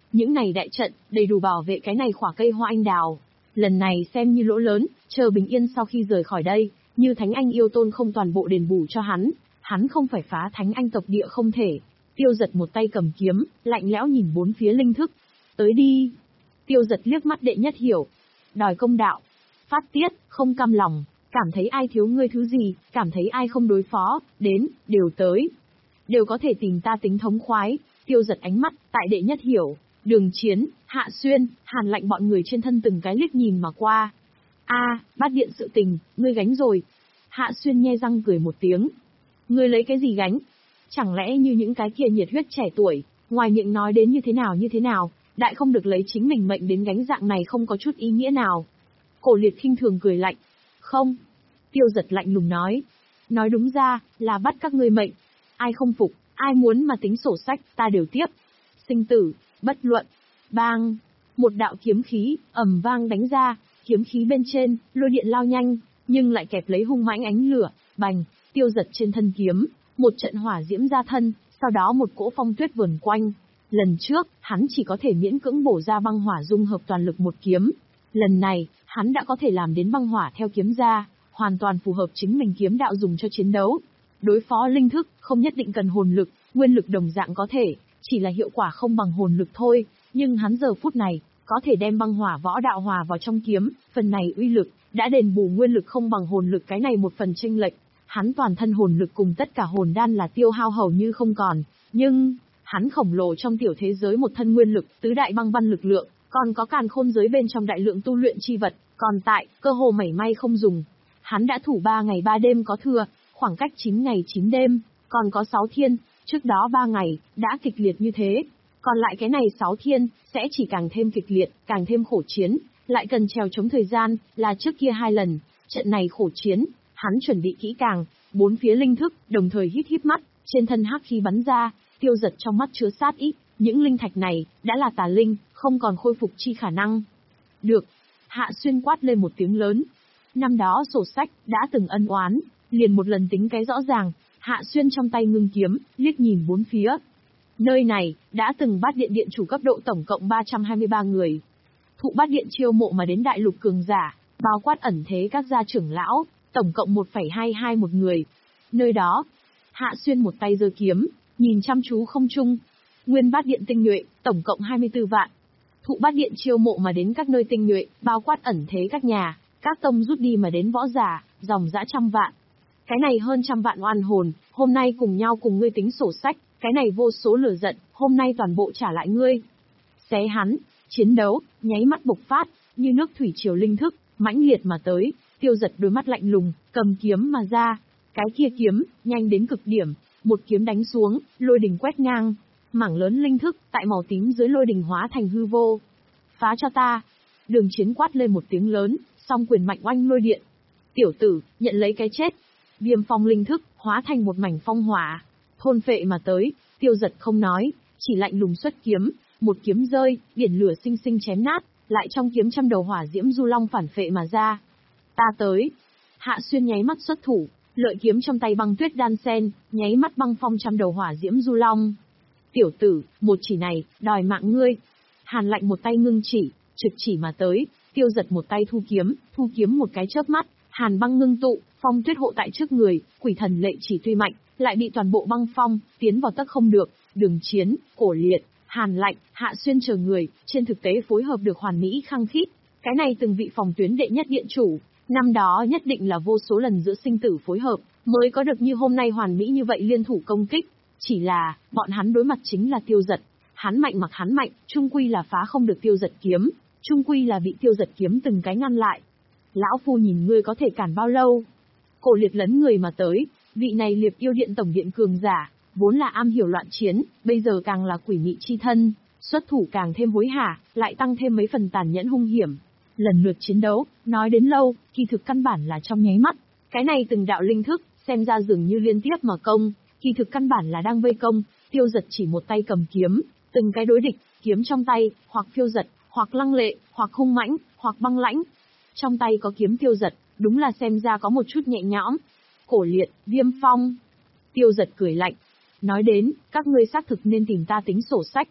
Những này đại trận, đầy đủ bảo vệ cái này khỏa cây hoa anh đào. Lần này xem như lỗ lớn, chờ bình yên sau khi rời khỏi đây, như Thánh Anh yêu tôn không toàn bộ đền bù cho hắn, hắn không phải phá Thánh Anh tộc địa không thể. Tiêu Giật một tay cầm kiếm, lạnh lẽo nhìn bốn phía linh thức. Tới đi. Tiêu Giật liếc mắt Đệ Nhất Hiểu. Đòi công đạo. Phát tiết, không cam lòng, cảm thấy ai thiếu ngươi thứ gì, cảm thấy ai không đối phó, đến, đều tới. Đều có thể tìm ta tính thống khoái. Tiêu Giật ánh mắt, tại Đệ Nhất Hiểu, Đường Chiến, Hạ Xuyên, Hàn Lạnh bọn người trên thân từng cái liếc nhìn mà qua. A, Bát Điện sự tình, ngươi gánh rồi. Hạ Xuyên nhe răng cười một tiếng. Ngươi lấy cái gì gánh? Chẳng lẽ như những cái kia nhiệt huyết trẻ tuổi, ngoài miệng nói đến như thế nào như thế nào, đại không được lấy chính mình mệnh đến gánh dạng này không có chút ý nghĩa nào. Cổ Liệt khinh thường cười lạnh. Không. Tiêu Giật lạnh lùng nói. Nói đúng ra, là bắt các ngươi mệnh. Ai không phục, ai muốn mà tính sổ sách, ta đều tiếp. Sinh tử, bất luận. Bang. Một đạo kiếm khí, ầm vang đánh ra, kiếm khí bên trên, lôi điện lao nhanh, nhưng lại kẹp lấy hung mãnh ánh lửa, bành, Tiêu Giật trên thân kiếm, một trận hỏa diễm ra thân, sau đó một cỗ phong tuyết vờn quanh. Lần trước, hắn chỉ có thể miễn cưỡng bổ ra băng hỏa dung hợp toàn lực một kiếm. Lần này, hắn đã có thể làm đến băng hỏa theo kiếm ra, hoàn toàn phù hợp chính mình kiếm đạo dùng cho chiến đấu. Đối phó linh thức, không nhất định cần hồn lực, nguyên lực đồng dạng có thể, chỉ là hiệu quả không bằng hồn lực thôi, nhưng hắn giờ phút này, có thể đem băng hỏa võ đạo hòa vào trong kiếm, phần này uy lực, đã đền bù nguyên lực không bằng hồn lực cái này một phần chênh lệch. Hắn toàn thân hồn lực cùng tất cả hồn đan là tiêu hao hầu như không còn, nhưng, hắn khổng lồ trong tiểu thế giới một thân nguyên lực, tứ đại băng văn lực lượng, còn có càn khôn giới bên trong đại lượng tu luyện chi vật, còn tại, cơ hồ mảy may không dùng. Hắn đã thủ ba ngày ba đêm có thừa, khoảng cách chín ngày chín đêm, còn có sáu thiên, trước đó ba ngày, đã kịch liệt như thế. Còn lại cái này sáu thiên, sẽ chỉ càng thêm kịch liệt, càng thêm khổ chiến, lại cần trèo chống thời gian, là trước kia hai lần, trận này khổ chiến, hắn chuẩn bị kỹ càng, bốn phía linh thức, đồng thời hít hít mắt, trên thân hắc khí bắn ra, Tiêu Giật trong mắt chứa sát ý, những linh thạch này, đã là tà linh, không còn khôi phục chi khả năng. Được. Hạ Xuyên quát lên một tiếng lớn. Năm đó sổ sách, đã từng ân oán, liền một lần tính cái rõ ràng, Hạ Xuyên trong tay ngưng kiếm, liếc nhìn bốn phía. Nơi này, đã từng Bát Điện điện chủ cấp độ tổng cộng ba trăm hai mươi ba người. Thụ Bát Điện chiêu mộ mà đến đại lục cường giả, bao quát ẩn thế các gia trưởng lão, tổng cộng một phẩy hai hai một người. Nơi đó, Hạ Xuyên một tay giơ kiếm, nhìn chăm chú không trung. Nguyên Bát Điện tinh nhuệ, tổng cộng hai mươi tư vạn. Thụ Bát Điện chiêu mộ mà đến các nơi tinh nhuệ, bao quát ẩn thế các nhà, các tông rút đi mà đến võ giả, dòng dã trăm vạn. Cái này hơn trăm vạn oan hồn, hôm nay cùng nhau cùng ngươi tính sổ sách, cái này vô số lửa giận, hôm nay toàn bộ trả lại ngươi. Xé hắn, chiến đấu, nháy mắt bộc phát, như nước thủy triều linh thức, mãnh liệt mà tới, Tiêu Giật đôi mắt lạnh lùng, cầm kiếm mà ra. Cái kia kiếm, nhanh đến cực điểm, một kiếm đánh xuống, lôi đình quét ngang. Mảng lớn linh thức, tại màu tím dưới lôi đình hóa thành hư vô. Phá cho ta. Đường Chiến quát lên một tiếng lớn, song quyền mạnh oanh lôi điện. Tiểu tử, nhận lấy cái chết. Viêm phong linh thức, hóa thành một mảnh phong hỏa. Thôn phệ mà tới, Tiêu Giật không nói, chỉ lạnh lùng xuất kiếm, một kiếm rơi, biển lửa sinh sinh chém nát, lại trong kiếm trăm đầu hỏa diễm du long phản phệ mà ra. Ta tới. Hạ Xuyên nháy mắt xuất thủ, lợi kiếm trong tay băng tuyết đan sen, nháy mắt băng phong trăm đầu hỏa diễm du long. Tiểu tử, một chỉ này, đòi mạng ngươi. Hàn Lạnh một tay ngưng chỉ, trực chỉ mà tới, Tiêu Giật một tay thu kiếm, thu kiếm một cái chớp mắt, hàn băng ngưng tụ, phong tuyết hộ tại trước người, quỷ thần lệ chỉ tuy mạnh, lại bị toàn bộ băng phong, tiến vào tấc không được. Đường Chiến, Cổ Liệt, Hàn Lạnh, Hạ Xuyên chờ người, trên thực tế phối hợp được hoàn mỹ khăng khít. Cái này từng vị phòng tuyến đệ nhất điện chủ, năm đó nhất định là vô số lần giữa sinh tử phối hợp, mới có được như hôm nay hoàn mỹ như vậy liên thủ công kích. Chỉ là, bọn hắn đối mặt chính là Tiêu Giật. Hắn mạnh mặc hắn mạnh, trung quy là phá không được Tiêu Giật kiếm, trung quy là bị Tiêu Giật kiếm từng cái ngăn lại. Lão phu nhìn ngươi có thể cản bao lâu? Cổ Liệt lấn người mà tới, vị này Liệp Yêu Điện tổng điện cường giả, vốn là am hiểu loạn chiến, bây giờ càng là quỷ mị chi thân, xuất thủ càng thêm hối hả, lại tăng thêm mấy phần tàn nhẫn hung hiểm. Lần lượt chiến đấu, nói đến lâu, kỳ thực căn bản là trong nháy mắt. Cái này từng đạo linh thức, xem ra dường như liên tiếp mà công, kỳ thực căn bản là đang vây công. Tiêu Giật chỉ một tay cầm kiếm, từng cái đối địch, kiếm trong tay, hoặc phiêu giật, hoặc lăng lệ, hoặc hung mãnh, hoặc băng lãnh. Trong tay có kiếm Tiêu Giật, đúng là xem ra có một chút nhẹ nhõm. Cổ Liệt, Viêm Phong. Tiêu Giật cười lạnh. Nói đến, các ngươi xác thực nên tìm ta tính sổ sách.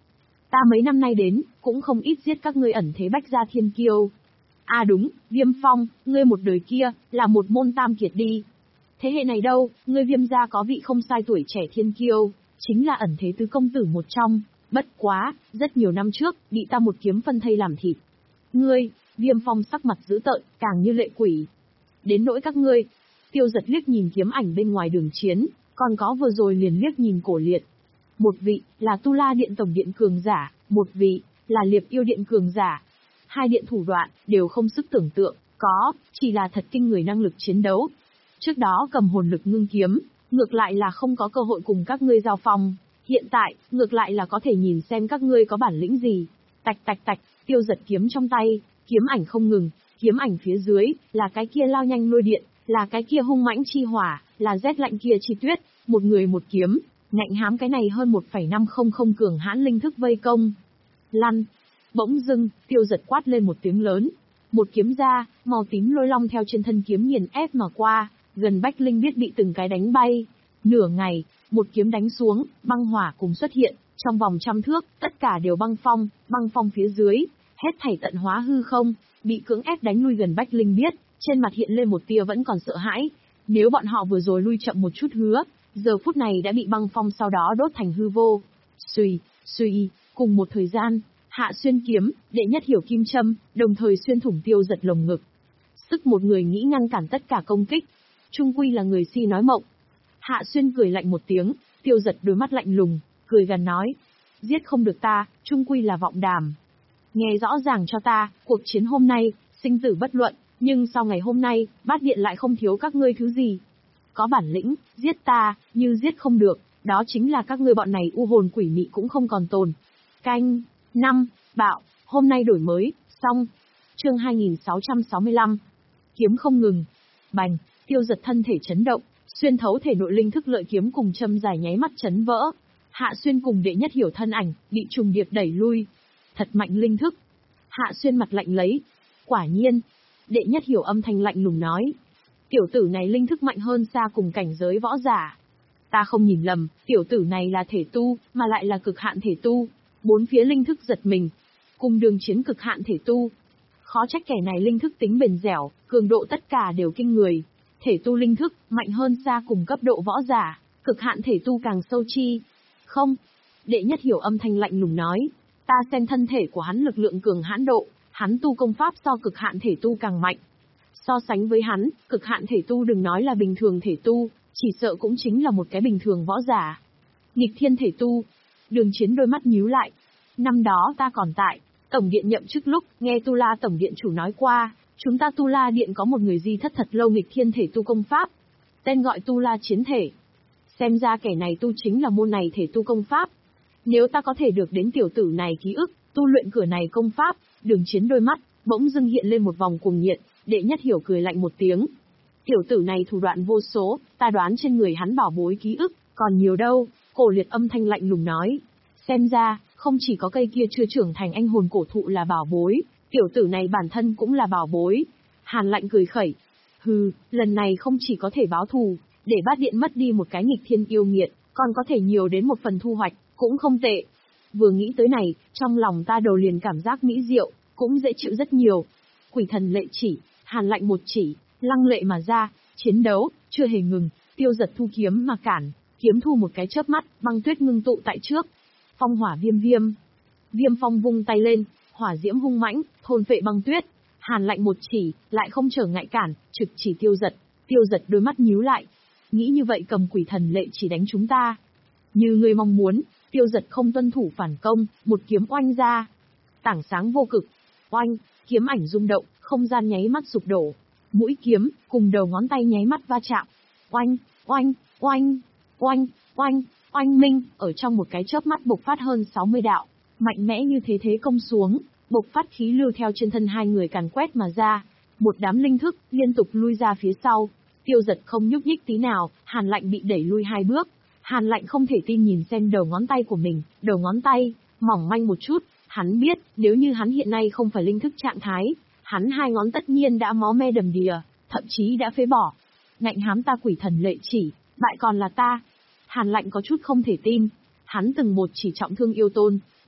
Ta mấy năm nay đến, cũng không ít giết các ngươi ẩn thế bách gia thiên kiêu. À đúng, Viêm Phong, ngươi một đời kia, là một môn tam kiệt đi. Thế hệ này đâu, ngươi Viêm gia có vị không sai tuổi trẻ thiên kiêu, chính là ẩn thế tứ công tử một trong, bất quá, rất nhiều năm trước, bị ta một kiếm phân thây làm thịt. Ngươi, Viêm Phong sắc mặt dữ tợn, càng như lệ quỷ. Đến nỗi các ngươi, Tiêu Giật liếc nhìn kiếm ảnh bên ngoài đường chiến, còn có vừa rồi liền liếc nhìn Cổ Liệt. Một vị, là Tu La Điện Tổng Điện cường giả, một vị, là Liệp Yêu Điện cường giả. Hai điện thủ đoạn, đều không sức tưởng tượng, có, chỉ là thật kinh người năng lực chiến đấu. Trước đó cầm hồn lực ngưng kiếm, ngược lại là không có cơ hội cùng các ngươi giao phong. Hiện tại, ngược lại là có thể nhìn xem các ngươi có bản lĩnh gì. Tạch tạch tạch, Tiêu Giật kiếm trong tay, kiếm ảnh không ngừng, kiếm ảnh phía dưới, là cái kia lao nhanh lôi điện, là cái kia hung mãnh chi hỏa, là rét lạnh kia chi tuyết, một người một kiếm, ngạnh hám cái này hơn một phẩy năm không không cường hãn linh thức vây công. Lăn! Bỗng dưng, Tiêu Giật quát lên một tiếng lớn. Một kiếm ra, màu tím lôi long theo trên thân kiếm nghiền ép mà qua, gần Bách Linh biết bị từng cái đánh bay. Nửa ngày, một kiếm đánh xuống, băng hỏa cùng xuất hiện, trong vòng trăm thước, tất cả đều băng phong, băng phong phía dưới, hết thảy tận hóa hư không, bị cưỡng ép đánh lui gần Bách Linh biết, trên mặt hiện lên một tia vẫn còn sợ hãi. Nếu bọn họ vừa rồi lui chậm một chút hứa, giờ phút này đã bị băng phong sau đó đốt thành hư vô. Xùy, xùy, cùng một thời gian, Hạ Xuyên kiếm, đệ nhất hiểu kim châm, đồng thời xuyên thủng Tiêu Giật lồng ngực. Sức một người nghĩ ngăn cản tất cả công kích. Trung quy là người si nói mộng. Hạ Xuyên cười lạnh một tiếng, Tiêu Giật đôi mắt lạnh lùng, cười gằn nói. Giết không được ta, trung quy là vọng đàm. Nghe rõ ràng cho ta, cuộc chiến hôm nay, sinh tử bất luận, nhưng sau ngày hôm nay, bát điện lại không thiếu các ngươi thứ gì. Có bản lĩnh, giết ta, như giết không được, đó chính là các ngươi bọn này u hồn quỷ mị cũng không còn tồn. Canh, năm, bạo, hôm nay đổi mới, xong. Chương hai nghìn sáu trăm sáu mươi lăm. Kiếm không ngừng. Bành, Tiêu Giật thân thể chấn động, xuyên thấu thể nội linh thức lợi kiếm cùng châm dài nháy mắt chấn vỡ. Hạ Xuyên cùng đệ nhất hiểu thân ảnh, bị trùng điệp đẩy lui. Thật mạnh linh thức. Hạ Xuyên mặt lạnh lấy. Quả nhiên. Đệ nhất hiểu âm thanh lạnh lùng nói. Tiểu tử này linh thức mạnh hơn xa cùng cảnh giới võ giả. Ta không nhìn lầm, tiểu tử này là thể tu, mà lại là cực hạn thể tu. Bốn phía linh thức giật mình. Cùng đường chiến cực hạn thể tu. Khó trách kẻ này linh thức tính bền dẻo, cường độ tất cả đều kinh người. Thể tu linh thức, mạnh hơn xa cùng cấp độ võ giả, cực hạn thể tu càng sâu chi. Không. Đệ nhất hiểu âm thanh lạnh lùng nói. Ta xem thân thể của hắn lực lượng cường hãn độ, hắn tu công pháp so cực hạn thể tu càng mạnh. So sánh với hắn, cực hạn thể tu đừng nói là bình thường thể tu, chỉ sợ cũng chính là một cái bình thường võ giả. Nghịch thiên thể tu. Đường chiến đôi mắt nhíu lại. Năm đó ta còn tại Tổng Điện nhậm chức lúc, nghe Tu La Tổng Điện chủ nói qua, chúng ta Tu La Điện có một người di thất thật lâu nghịch thiên thể tu công pháp. Tên gọi Tu La Chiến Thể. Xem ra kẻ này tu chính là môn này thể tu công pháp. Nếu ta có thể được đến tiểu tử này ký ức, tu luyện cửa này công pháp, đường chiến đôi mắt, bỗng dưng hiện lên một vòng cuồng nhiệt, đệ nhất hiểu cười lạnh một tiếng. Tiểu tử này thủ đoạn vô số, ta đoán trên người hắn bảo bối ký ức, còn nhiều đâu, Cổ Liệt âm thanh lạnh lùng nói. Xem ra, không chỉ có cây kia chưa trưởng thành anh hồn cổ thụ là bảo bối, tiểu tử này bản thân cũng là bảo bối. Hàn lạnh cười khẩy. Hừ, lần này không chỉ có thể báo thù, để bát điện mất đi một cái nghịch thiên yêu nghiệt, còn có thể nhiều đến một phần thu hoạch, cũng không tệ. Vừa nghĩ tới này, trong lòng ta đầu liền cảm giác mỹ diệu, cũng dễ chịu rất nhiều. Quỷ thần lệ chỉ, hàn lạnh một chỉ, lăng lệ mà ra, chiến đấu, chưa hề ngừng, Tiêu Giật thu kiếm mà cản, kiếm thu một cái chớp mắt, băng tuyết ngưng tụ tại trước. Phong hỏa viêm viêm. Viêm phong vung tay lên, hỏa diễm hung mãnh, thôn phệ băng tuyết. Hàn lạnh một chỉ, lại không trở ngại cản, trực chỉ Tiêu Giật. Tiêu Giật đôi mắt nhíu lại. Nghĩ như vậy cầm quỷ thần lệ chỉ đánh chúng ta. Như ngươi mong muốn, Tiêu Giật không tuân thủ phản công, một kiếm oanh ra. Tảng sáng vô cực. Oanh, kiếm ảnh rung động, không gian nháy mắt sụp đổ. Mũi kiếm, cùng đầu ngón tay nháy mắt va chạm. Oanh, oanh, oanh, oanh, oanh, oanh minh, ở trong một cái chớp mắt bộc phát hơn sáu mươi đạo. Mạnh mẽ như thế thế công xuống, bộc phát khí lưu theo trên thân hai người càn quét mà ra. Một đám linh thức, liên tục lui ra phía sau. Tiêu Giật không nhúc nhích tí nào, Hàn lạnh bị đẩy lui hai bước. Hàn lạnh không thể tin nhìn xem đầu ngón tay của mình, đầu ngón tay, mỏng manh một chút. Hắn biết, nếu như hắn hiện nay không phải linh thức trạng thái, hắn hai ngón tất nhiên đã máu me đầm đìa, thậm chí đã phế bỏ. Ngạnh hám ta quỷ thần lệ chỉ, bại còn là ta. Hàn lạnh có chút không thể tin. Hắn từng một chỉ trọng thương yêu tôn,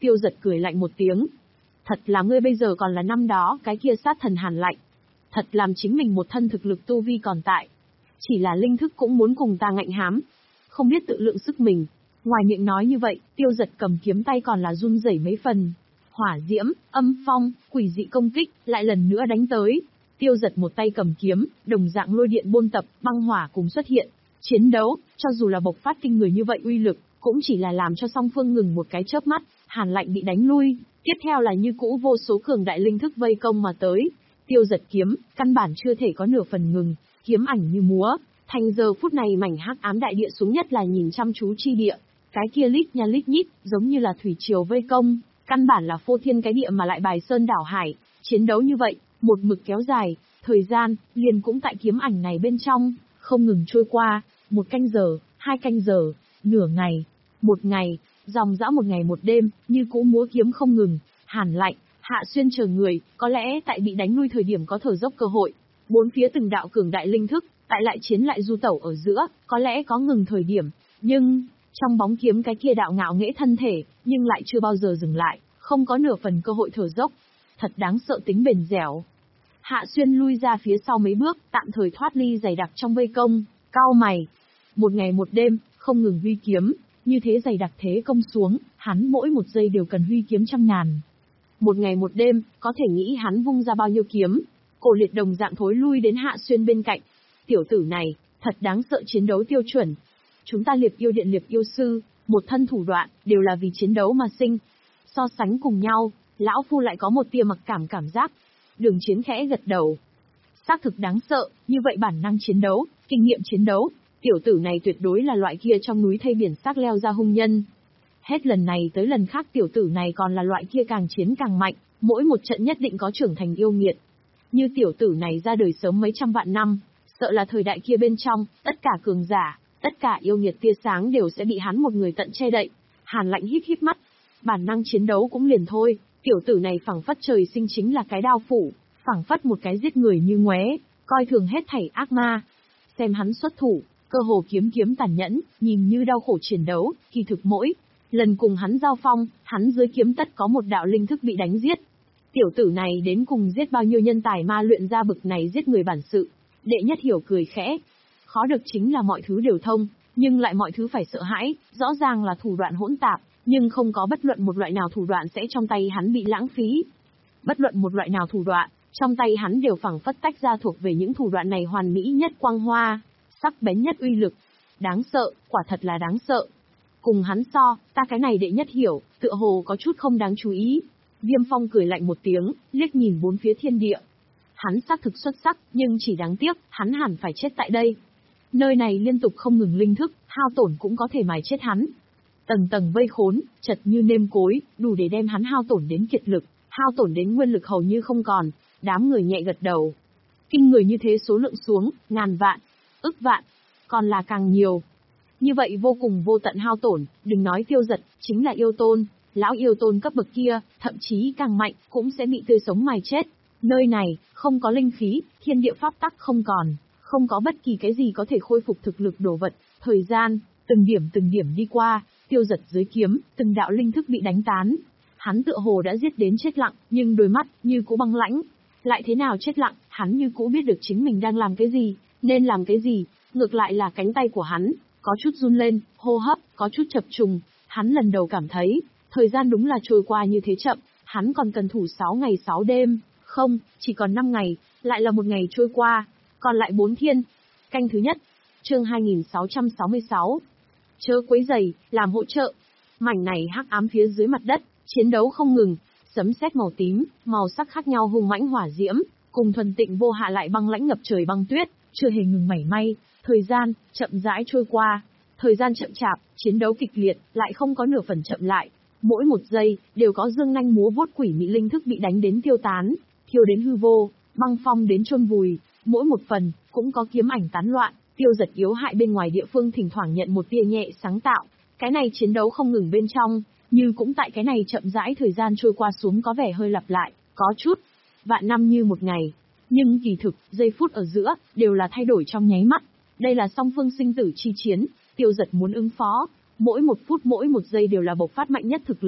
Tiêu Giật cười lạnh một tiếng. Thật là ngươi bây giờ còn là năm đó cái kia sát thần Hàn Lạnh. Thật làm chính mình một thân thực lực tu vi còn tại. Chỉ là linh thức cũng muốn cùng ta ngạnh hám. Không biết tự lượng sức mình. Ngoài miệng nói như vậy, Tiêu Giật cầm kiếm tay còn là run rẩy mấy phần. Hỏa diễm, âm phong, quỷ dị công kích, lại lần nữa đánh tới. Tiêu Giật một tay cầm kiếm, đồng dạng lôi điện bôn tập, băng hỏa cùng xuất hiện. Chiến đấu, cho dù là bộc phát kinh người như vậy uy lực, cũng chỉ là làm cho song phương ngừng một cái chớp mắt, Hàn Lạnh bị đánh lui. Tiếp theo là như cũ vô số cường đại linh thức vây công mà tới. Tiêu Giật kiếm, căn bản chưa thể có nửa phần ngừng, kiếm ảnh như múa. Thành giờ phút này mảnh hắc ám đại địa xuống nhất là nhìn chăm chú chi địa. Cái kia lít nha lít nhít, giống như là thủy triều vây công, căn bản là phô thiên cái địa mà lại bài sơn đảo hải. Chiến đấu như vậy, một mực kéo dài, thời gian, liền cũng tại kiếm ảnh này bên trong, không ngừng trôi qua, một canh giờ, hai canh giờ, nửa ngày, một ngày, dòng dã một ngày một đêm, như cũ múa kiếm không ngừng. Hàn Lạnh, Hạ Xuyên chờ người, có lẽ tại bị đánh lui thời điểm có thở dốc cơ hội. Bốn phía từng đạo cường đại linh thức, tại lại chiến lại du tẩu ở giữa, có lẽ có ngừng thời điểm, nhưng trong bóng kiếm cái kia đạo ngạo nghễ thân thể, nhưng lại chưa bao giờ dừng lại, không có nửa phần cơ hội thở dốc. Thật đáng sợ tính bền dẻo. Hạ Xuyên lui ra phía sau mấy bước, tạm thời thoát ly dày đặc trong vây công, cau mày. Một ngày một đêm, không ngừng huy kiếm, như thế dày đặc thế công xuống, hắn mỗi một giây đều cần huy kiếm trăm ngàn. Một ngày một đêm, có thể nghĩ hắn vung ra bao nhiêu kiếm. Cổ Liệt đồng dạng thối lui đến Hạ Xuyên bên cạnh. Tiểu tử này, thật đáng sợ, chiến đấu tiêu chuẩn. Chúng ta Liệp Yêu Điện Liệp Yêu Sư, một thân thủ đoạn, đều là vì chiến đấu mà sinh. So sánh cùng nhau, lão phu lại có một tia mặc cảm cảm giác. Đường Chiến khẽ gật đầu. Xác thực đáng sợ, như vậy bản năng chiến đấu, kinh nghiệm chiến đấu, tiểu tử này tuyệt đối là loại kia trong núi thây biển xác leo ra hung nhân. Hết lần này tới lần khác tiểu tử này còn là loại kia càng chiến càng mạnh, mỗi một trận nhất định có trưởng thành yêu nghiệt. Như tiểu tử này ra đời sớm mấy trăm vạn năm, sợ là thời đại kia bên trong, tất cả cường giả, tất cả yêu nghiệt tia sáng đều sẽ bị hắn một người tận che đậy. Hàn Lạnh híp híp mắt, bản năng chiến đấu cũng liền thôi, tiểu tử này phảng phất trời sinh chính là cái đao phủ, phảng phất một cái giết người như ngoé, coi thường hết thảy ác ma. Xem hắn xuất thủ, cơ hồ kiếm kiếm tàn nhẫn, nhìn như đau khổ chiến đấu, kỳ thực mỗi lần cùng hắn giao phong, hắn dưới kiếm tất có một đạo linh thức bị đánh giết. Tiểu tử này đến cùng giết bao nhiêu nhân tài ma luyện ra bực này giết người bản sự. Đệ Nhất Hiểu cười khẽ. Khó được chính là mọi thứ đều thông, nhưng lại mọi thứ phải sợ hãi, rõ ràng là thủ đoạn hỗn tạp, nhưng không có bất luận một loại nào thủ đoạn sẽ trong tay hắn bị lãng phí. Bất luận một loại nào thủ đoạn, trong tay hắn đều phảng phất tách ra thuộc về những thủ đoạn này hoàn mỹ nhất quang hoa, sắc bén nhất uy lực. Đáng sợ, quả thật là đáng sợ. Cùng hắn so, ta cái này Đệ Nhất Hiểu, tựa hồ có chút không đáng chú ý. Viêm Phong cười lạnh một tiếng, liếc nhìn bốn phía thiên địa. Hắn xác thực xuất sắc, nhưng chỉ đáng tiếc, hắn hẳn phải chết tại đây. Nơi này liên tục không ngừng linh thức, hao tổn cũng có thể mài chết hắn. Tầng tầng vây khốn, chật như nêm cối, đủ để đem hắn hao tổn đến kiệt lực, hao tổn đến nguyên lực hầu như không còn. Đám người nhẹ gật đầu. Kinh người như thế số lượng xuống, ngàn vạn, ức vạn, còn là càng nhiều. Như vậy vô cùng vô tận hao tổn, đừng nói Tiêu Giật, chính là yêu tôn, lão yêu tôn cấp bậc kia, thậm chí càng mạnh, cũng sẽ bị tươi sống mài chết. Nơi này, không có linh khí, thiên địa pháp tắc không còn, không có bất kỳ cái gì có thể khôi phục thực lực đồ vật. Thời gian, từng điểm từng điểm đi qua, Tiêu Giật dưới kiếm, từng đạo linh thức bị đánh tán. Hắn tựa hồ đã giết đến chết lặng, nhưng đôi mắt, như cũ băng lãnh. Lại thế nào chết lặng, hắn như cũ biết được chính mình đang làm cái gì, nên làm cái gì. Ngược lại là cánh tay của hắn, có chút run lên, hô hấp, có chút chập trùng. Hắn lần đầu cảm thấy, thời gian đúng là trôi qua như thế chậm, hắn còn cần thủ sáu ngày sáu đêm. Không, chỉ còn năm ngày, lại là một ngày trôi qua, còn lại bốn thiên. Canh thứ nhất, chương hai nghìn sáu trăm sáu mươi sáu. Chớ quấy rầy, làm hỗ trợ. Mảnh này hắc ám phía dưới mặt đất, chiến đấu không ngừng, sấm sét màu tím, màu sắc khác nhau hung mãnh hỏa diễm, cùng thuần tịnh vô hạ lại băng lãnh ngập trời băng tuyết, chưa hề ngừng mảy may. Thời gian chậm rãi trôi qua, thời gian chậm chạp, chiến đấu kịch liệt, lại không có nửa phần chậm lại. Mỗi một giây đều có dương nhanh múa vuốt quỷ mị linh thức bị đánh đến tiêu tán, thiêu đến hư vô, băng phong đến chôn vùi. Mỗi một phần cũng có kiếm ảnh tán loạn, Tiêu Giật yếu hại bên ngoài địa phương thỉnh thoảng nhận một tia nhẹ sáng tạo. Cái này chiến đấu không ngừng bên trong, như cũng tại cái này chậm rãi thời gian trôi qua xuống có vẻ hơi lặp lại, có chút vạn năm như một ngày, nhưng kỳ thực giây phút ở giữa đều là thay đổi trong nháy mắt. Đây là song phương sinh tử chi chiến, Tiêu Giật muốn ứng phó, mỗi một phút mỗi một giây đều là bộc phát mạnh nhất thực lực,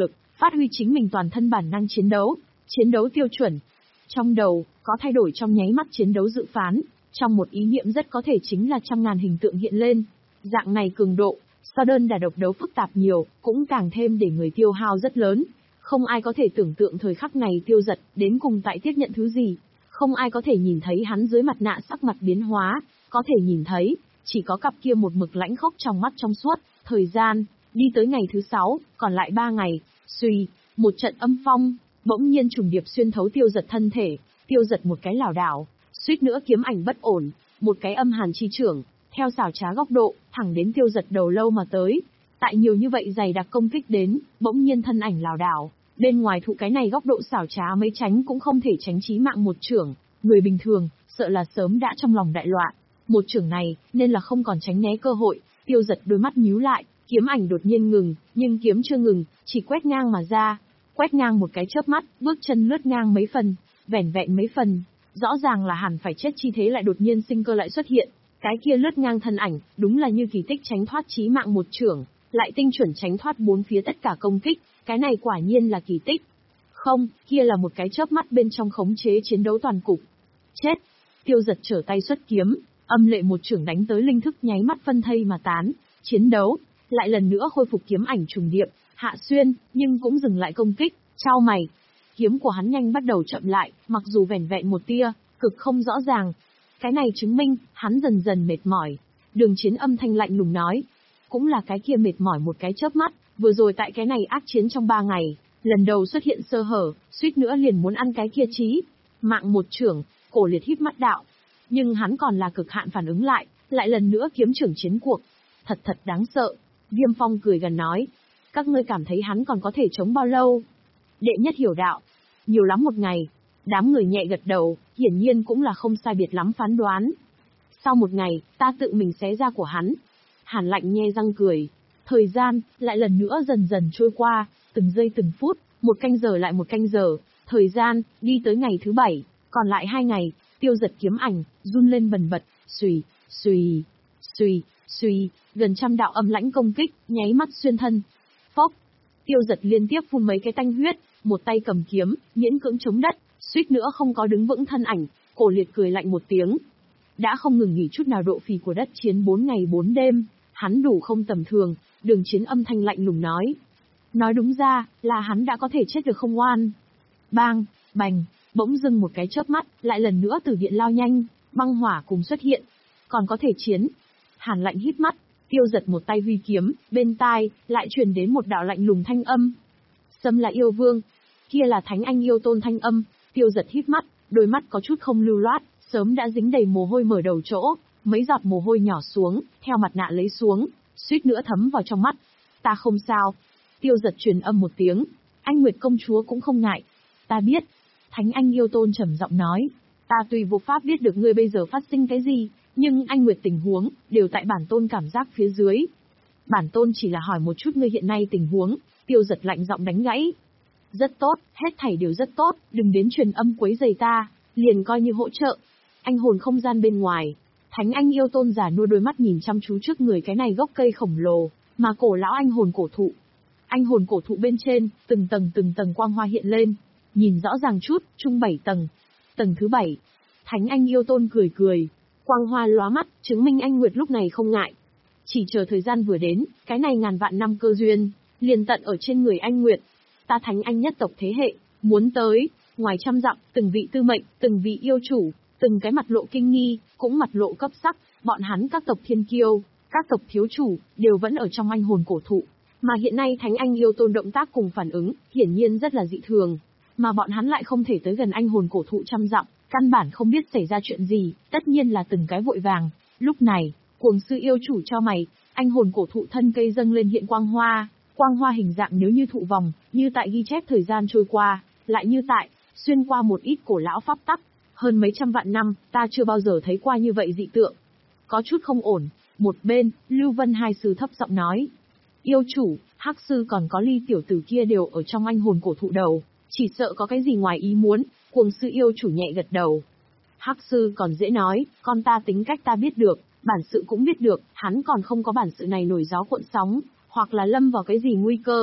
phát huy chính mình toàn thân bản năng chiến đấu, chiến đấu tiêu chuẩn. Trong đầu, có thay đổi trong nháy mắt chiến đấu dự phán, trong một ý niệm rất có thể chính là trăm ngàn hình tượng hiện lên. Dạng này cường độ, so đơn đả độc đấu phức tạp nhiều, cũng càng thêm để người tiêu hao rất lớn. Không ai có thể tưởng tượng thời khắc này Tiêu Dật đến cùng tại tiếp nhận thứ gì. Không ai có thể nhìn thấy hắn dưới mặt nạ sắc mặt biến hóa, có thể nhìn thấy, chỉ có cặp kia một mực lãnh khốc trong mắt trong suốt. Thời gian, đi tới ngày thứ sáu, còn lại ba ngày, suy, một trận âm phong, bỗng nhiên trùng điệp xuyên thấu Tiêu Dật thân thể, Tiêu Dật một cái lảo đảo, suýt nữa kiếm ảnh bất ổn, một cái âm hàn chi trưởng, theo xảo trá góc độ, thẳng đến Tiêu Dật đầu lâu mà tới. Tại nhiều như vậy dày đặc công kích đến, bỗng nhiên thân ảnh lảo đảo, bên ngoài thụ cái này góc độ xảo trá mấy tránh cũng không thể tránh chí mạng một trưởng, người bình thường, sợ là sớm đã trong lòng đại loạn. Một trưởng này, nên là không còn tránh né cơ hội, Tiêu Dật đôi mắt nhíu lại, kiếm ảnh đột nhiên ngừng, nhưng kiếm chưa ngừng, chỉ quét ngang mà ra. Quét ngang một cái chớp mắt, bước chân lướt ngang mấy phần, vẻn vẹn mấy phần, rõ ràng là hẳn phải chết chi thế lại đột nhiên sinh cơ lại xuất hiện. Cái kia lướt ngang thân ảnh, đúng là như kỳ tích tránh thoát chí mạng một trưởng, lại tinh chuẩn tránh thoát bốn phía tất cả công kích, cái này quả nhiên là kỳ tích. Không, kia là một cái chớp mắt bên trong khống chế chiến đấu toàn cục. Chết! Tiêu Dật trở tay xuất kiếm, âm lệ một trưởng đánh tới linh thức nháy mắt phân thây mà tán, chiến đấu, lại lần nữa khôi phục kiếm ảnh trùng điệp, hạ xuyên, nhưng cũng dừng lại công kích, chau mày. Kiếm của hắn nhanh bắt đầu chậm lại, mặc dù vẻn vẹn một tia, cực không rõ ràng. Cái này chứng minh, hắn dần dần mệt mỏi. Đường Chiến âm thanh lạnh lùng nói. Cũng là cái kia mệt mỏi một cái chớp mắt, vừa rồi tại cái này ác chiến trong ba ngày, lần đầu xuất hiện sơ hở, suýt nữa liền muốn ăn cái kia chí. Mạng một trưởng, cổ liệt hít mắt đạo. Nhưng hắn còn là cực hạn phản ứng lại, lại lần nữa kiếm trưởng chiến cuộc. Thật thật đáng sợ. Viêm Phong cười gần nói. Các ngươi cảm thấy hắn còn có thể chống bao lâu? Đệ nhất hiểu đạo. Nhiều lắm một ngày. Đám người nhẹ gật đầu, hiển nhiên cũng là không sai biệt lắm phán đoán. Sau một ngày, ta tự mình xé ra của hắn. Hàn Lạnh nhe răng cười. Thời gian, lại lần nữa dần dần trôi qua, từng giây từng phút, một canh giờ lại một canh giờ. Thời gian, đi tới ngày thứ bảy, còn lại hai ngày, Tiêu Dật kiếm ảnh, run lên bần bật, xùy, xùy, xùy, xùy, gần trăm đạo âm lãnh công kích, nháy mắt xuyên thân. Phốc! Tiêu Dật liên tiếp phun mấy cái tanh huyết, một tay cầm kiếm, miễn cưỡng chống đất, suýt nữa không có đứng vững thân ảnh, cổ liệt cười lạnh một tiếng. Đã không ngừng nghỉ chút nào độ phì của đất chiến bốn ngày bốn đêm, hắn đủ không tầm thường, Đường Chiến âm thanh lạnh lùng nói. Nói đúng ra, là hắn đã có thể chết được không oan. Bang, bành, bỗng dưng một cái chớp mắt, lại lần nữa từ điện lao nhanh, băng hỏa cùng xuất hiện. Còn có thể chiến. Hàn Lạnh hít mắt, Tiêu Dật một tay huy kiếm, bên tai, lại truyền đến một đạo lạnh lùng thanh âm. Sâm là yêu vương, kia là thánh anh yêu tôn thanh âm. Tiêu Dật hít mắt, đôi mắt có chút không lưu loát, sớm đã dính đầy mồ hôi mở đầu chỗ, mấy giọt mồ hôi nhỏ xuống, theo mặt nạ lấy xuống, suýt nữa thấm vào trong mắt. Ta không sao. Tiêu Dật truyền âm một tiếng, anh Nguyệt công chúa cũng không ngại. Ta biết. Thánh anh yêu tôn trầm giọng nói. Ta tuy vô pháp biết được ngươi bây giờ phát sinh cái gì, nhưng anh Nguyệt tình huống, đều tại bản tôn cảm giác phía dưới. Bản tôn chỉ là hỏi một chút ngươi hiện nay tình huống. Tiêu Dật lạnh giọng đánh gãy. Rất tốt, hết thảy đều rất tốt, đừng đến truyền âm quấy rầy ta, liền coi như hỗ trợ. Anh hồn không gian bên ngoài, Thánh anh yêu tôn giả nua đôi mắt nhìn chăm chú trước người cái này gốc cây khổng lồ, mà cổ lão anh hồn cổ thụ. Anh hồn cổ thụ bên trên, từng tầng từng tầng quang hoa hiện lên, nhìn rõ ràng chút, chung bảy tầng. Tầng thứ bảy, Thánh anh yêu tôn cười cười, quang hoa lóa mắt, chứng minh anh Nguyệt lúc này không ngại. Chỉ chờ thời gian vừa đến, cái này ngàn vạn năm cơ duyên, liền tận ở trên người anh Nguyệt. Ta Thánh anh nhất tộc thế hệ, muốn tới, ngoài trăm dặm, từng vị tư mệnh, từng vị yêu chủ, từng cái mặt lộ kinh nghi, cũng mặt lộ cấp sắc, bọn hắn các tộc thiên kiêu, các tộc thiếu chủ, đều vẫn ở trong anh hồn cổ thụ. Mà hiện nay Thánh anh yêu tôn động tác cùng phản ứng, hiển nhiên rất là dị thường. Mà bọn hắn lại không thể tới gần anh hồn cổ thụ trăm dặm, căn bản không biết xảy ra chuyện gì, tất nhiên là từng cái vội vàng. Lúc này, cuồng sư yêu chủ cho mày, anh hồn cổ thụ thân cây dâng lên hiện quang hoa, quang hoa hình dạng nếu như thụ vòng, như tại ghi chép thời gian trôi qua, lại như tại, xuyên qua một ít cổ lão pháp tắc. Hơn mấy trăm vạn năm, ta chưa bao giờ thấy qua như vậy dị tượng. Có chút không ổn, một bên, Lưu Vân hai sư thấp giọng nói. Yêu chủ, Hắc sư còn có Ly tiểu tử kia đều ở trong anh hồn cổ thụ đầu, chỉ sợ có cái gì ngoài ý muốn, cuồng sư yêu chủ nhẹ gật đầu. Hắc sư còn dễ nói, con ta tính cách ta biết được, bản sự cũng biết được, hắn còn không có bản sự này nổi gió cuộn sóng, hoặc là lâm vào cái gì nguy cơ.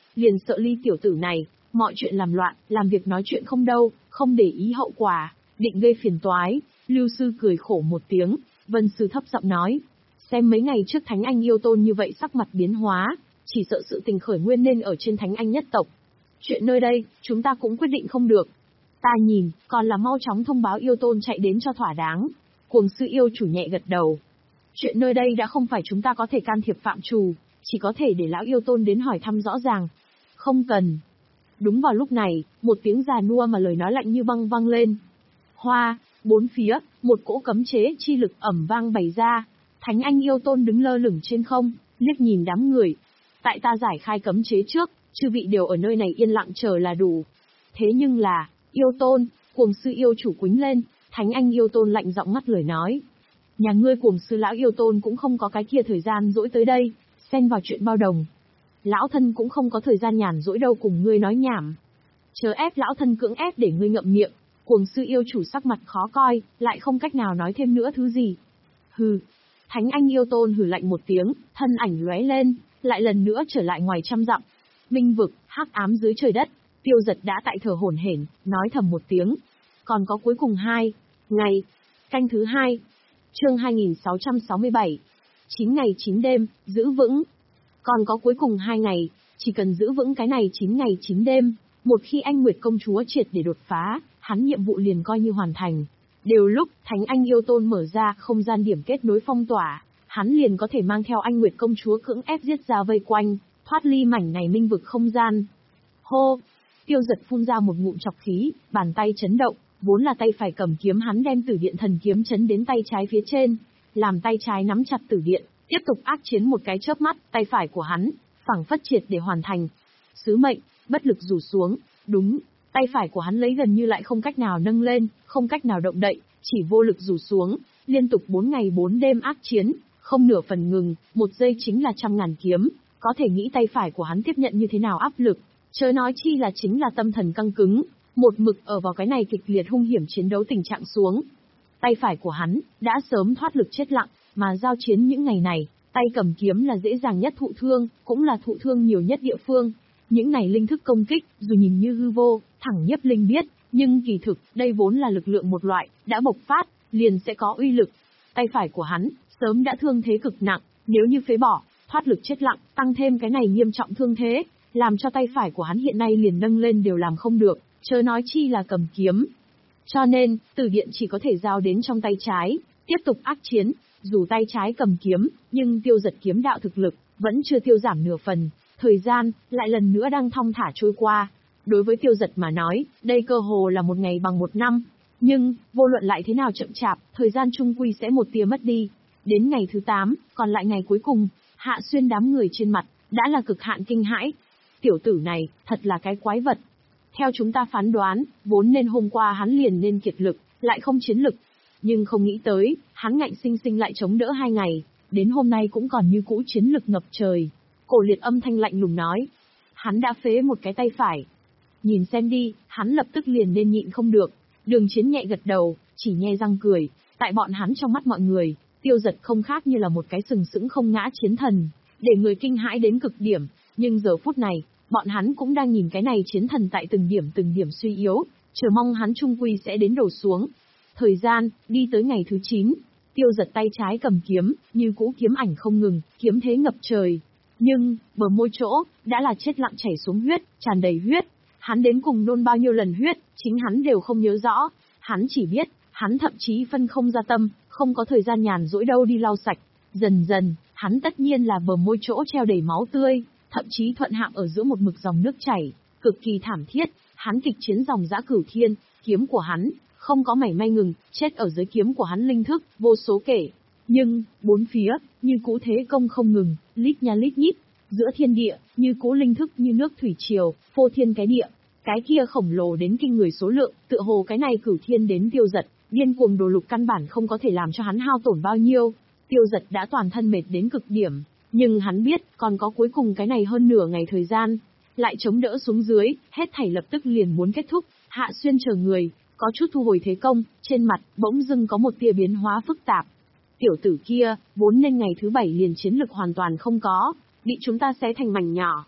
liền sợ Ly tiểu tử này, mọi chuyện làm loạn, làm việc nói chuyện không đâu, không để ý hậu quả, định gây phiền toái. Lưu sư cười khổ một tiếng, Vân sư thấp giọng nói, xem mấy ngày trước Thánh Anh yêu tôn như vậy sắc mặt biến hóa, chỉ sợ sự tình khởi nguyên nên ở trên Thánh Anh nhất tộc. Chuyện nơi đây, chúng ta cũng quyết định không được. Ta nhìn, còn là mau chóng thông báo yêu tôn chạy đến cho thỏa đáng. Cuồng sư yêu chủ nhẹ gật đầu. Chuyện nơi đây đã không phải chúng ta có thể can thiệp phạm trù, chỉ có thể để lão yêu tôn đến hỏi thăm rõ ràng. Không cần. Đúng vào lúc này, một tiếng già nua mà lời nói lạnh như băng vang lên. Hoa, bốn phía, một cỗ cấm chế chi lực ẩm vang bày ra. Thánh Anh yêu tôn đứng lơ lửng trên không, liếc nhìn đám người. Tại ta giải khai cấm chế trước, chư vị đều ở nơi này yên lặng chờ là đủ. Thế nhưng là, yêu tôn, cuồng sư yêu chủ quính lên, Thánh Anh yêu tôn lạnh giọng ngắt lời nói. Nhà ngươi cuồng sư lão yêu tôn cũng không có cái kia thời gian dỗi tới đây, xen vào chuyện bao đồng. Lão thân cũng không có thời gian nhàn dỗi đâu cùng ngươi nói nhảm. Chớ ép lão thân cưỡng ép để ngươi ngậm miệng. Cuồng sư yêu chủ sắc mặt khó coi, lại không cách nào nói thêm nữa thứ gì. Hừ. Thánh Anh yêu tôn hừ lạnh một tiếng, thân ảnh lóe lên, lại lần nữa trở lại ngoài trăm dặm. Minh vực, hắc ám dưới trời đất, Tiêu Giật đã tại thở hổn hển, nói thầm một tiếng. Còn có cuối cùng hai ngày. Canh thứ hai. Chương hai nghìn sáu trăm sáu mươi bảy. chín ngày chín đêm, giữ vững. Còn có cuối cùng hai ngày, chỉ cần giữ vững cái này chín ngày chín đêm, một khi Anh Nguyệt công chúa triệt để đột phá, hắn nhiệm vụ liền coi như hoàn thành. Đều lúc Thánh Anh yêu tôn mở ra không gian điểm kết nối phong tỏa, hắn liền có thể mang theo Anh Nguyệt công chúa cưỡng ép giết ra vây quanh, thoát ly mảnh này minh vực không gian. Hô! Tiêu Giật phun ra một ngụm chọc khí, bàn tay chấn động, vốn là tay phải cầm kiếm hắn đem Tử Điện thần kiếm chấn đến tay trái phía trên, làm tay trái nắm chặt Tử Điện, tiếp tục ác chiến một cái chớp mắt, tay phải của hắn phảng phất triệt để hoàn thành sứ mệnh, bất lực rủ xuống. Đúng, tay phải của hắn lấy gần như lại không cách nào nâng lên, không cách nào động đậy, chỉ vô lực rủ xuống, liên tục bốn ngày bốn đêm ác chiến, không nửa phần ngừng, một giây chính là trăm ngàn kiếm, có thể nghĩ tay phải của hắn tiếp nhận như thế nào áp lực, chớ nói chi là chính là tâm thần căng cứng, một mực ở vào cái này kịch liệt hung hiểm chiến đấu tình trạng xuống. Tay phải của hắn đã sớm thoát lực chết lặng, mà giao chiến những ngày này, tay cầm kiếm là dễ dàng nhất thụ thương, cũng là thụ thương nhiều nhất địa phương. Những này linh thức công kích, dù nhìn như hư vô, thẳng nhiếp linh biết, nhưng kỳ thực, đây vốn là lực lượng một loại, đã bộc phát, liền sẽ có uy lực. Tay phải của hắn, sớm đã thương thế cực nặng, nếu như phế bỏ, thoát lực chết lặng, tăng thêm cái này nghiêm trọng thương thế, làm cho tay phải của hắn hiện nay liền nâng lên đều làm không được, chớ nói chi là cầm kiếm. Cho nên, Tử Điện chỉ có thể giao đến trong tay trái, tiếp tục ác chiến, dù tay trái cầm kiếm, nhưng Tiêu Giật kiếm đạo thực lực, vẫn chưa tiêu giảm nửa phần. Thời gian, lại lần nữa đang thong thả trôi qua. Đối với Tiêu Giật mà nói, đây cơ hồ là một ngày bằng một năm. Nhưng, vô luận lại thế nào chậm chạp, thời gian chung quy sẽ một tia mất đi. Đến ngày thứ tám, còn lại ngày cuối cùng, Hạ Xuyên đám người trên mặt, đã là cực hạn kinh hãi. Tiểu tử này, thật là cái quái vật. Theo chúng ta phán đoán, vốn nên hôm qua hắn liền nên kiệt lực, lại không chiến lực. Nhưng không nghĩ tới, hắn ngạnh sinh sinh lại chống đỡ hai ngày, đến hôm nay cũng còn như cũ chiến lực ngập trời. Cổ Liệt âm thanh lạnh lùng nói. Hắn đã phế một cái tay phải. Nhìn xem đi, hắn lập tức liền nên nhịn không được. Đường Chiến nhẹ gật đầu, chỉ nhe răng cười. Tại bọn hắn trong mắt mọi người, Tiêu Giật không khác như là một cái sừng sững không ngã chiến thần, để người kinh hãi đến cực điểm. Nhưng giờ phút này, bọn hắn cũng đang nhìn cái này chiến thần tại từng điểm từng điểm suy yếu, chờ mong hắn trung quy sẽ đến đổ xuống. Thời gian, đi tới ngày thứ chín, Tiêu Giật tay trái cầm kiếm, như cũ kiếm ảnh không ngừng, kiếm thế ngập trời. Nhưng, bờ môi chỗ, đã là chết lặng chảy xuống huyết, tràn đầy huyết. Hắn đến cùng nôn bao nhiêu lần huyết, chính hắn đều không nhớ rõ. Hắn chỉ biết, hắn thậm chí phân không ra tâm, không có thời gian nhàn rỗi đâu đi lau sạch. Dần dần, hắn tất nhiên là bờ môi chỗ treo đầy máu tươi, thậm chí thuận hạm ở giữa một mực dòng nước chảy, cực kỳ thảm thiết. Hắn kịch chiến dòng dã cửu thiên, kiếm của hắn, không có mảy may ngừng, chết ở dưới kiếm của hắn linh thức, vô số kể. Nhưng, bốn phía, như cũ thế công không ngừng, lít nha lít nhít, giữa thiên địa, như cũ linh thức như nước thủy triều, phô thiên cái địa. Cái kia khổng lồ đến kinh người số lượng, tựa hồ cái này cửu thiên đến Tiêu Giật, điên cuồng đồ lục căn bản không có thể làm cho hắn hao tổn bao nhiêu. Tiêu Giật đã toàn thân mệt đến cực điểm, nhưng hắn biết, còn có cuối cùng cái này hơn nửa ngày thời gian, lại chống đỡ xuống dưới, hết thảy lập tức liền muốn kết thúc. Hạ Xuyên chờ người, có chút thu hồi thế công, trên mặt, bỗng dưng có một tia biến hóa phức tạp. Tiểu tử kia, vốn nên ngày thứ bảy liền chiến lực hoàn toàn không có, bị chúng ta xé thành mảnh nhỏ.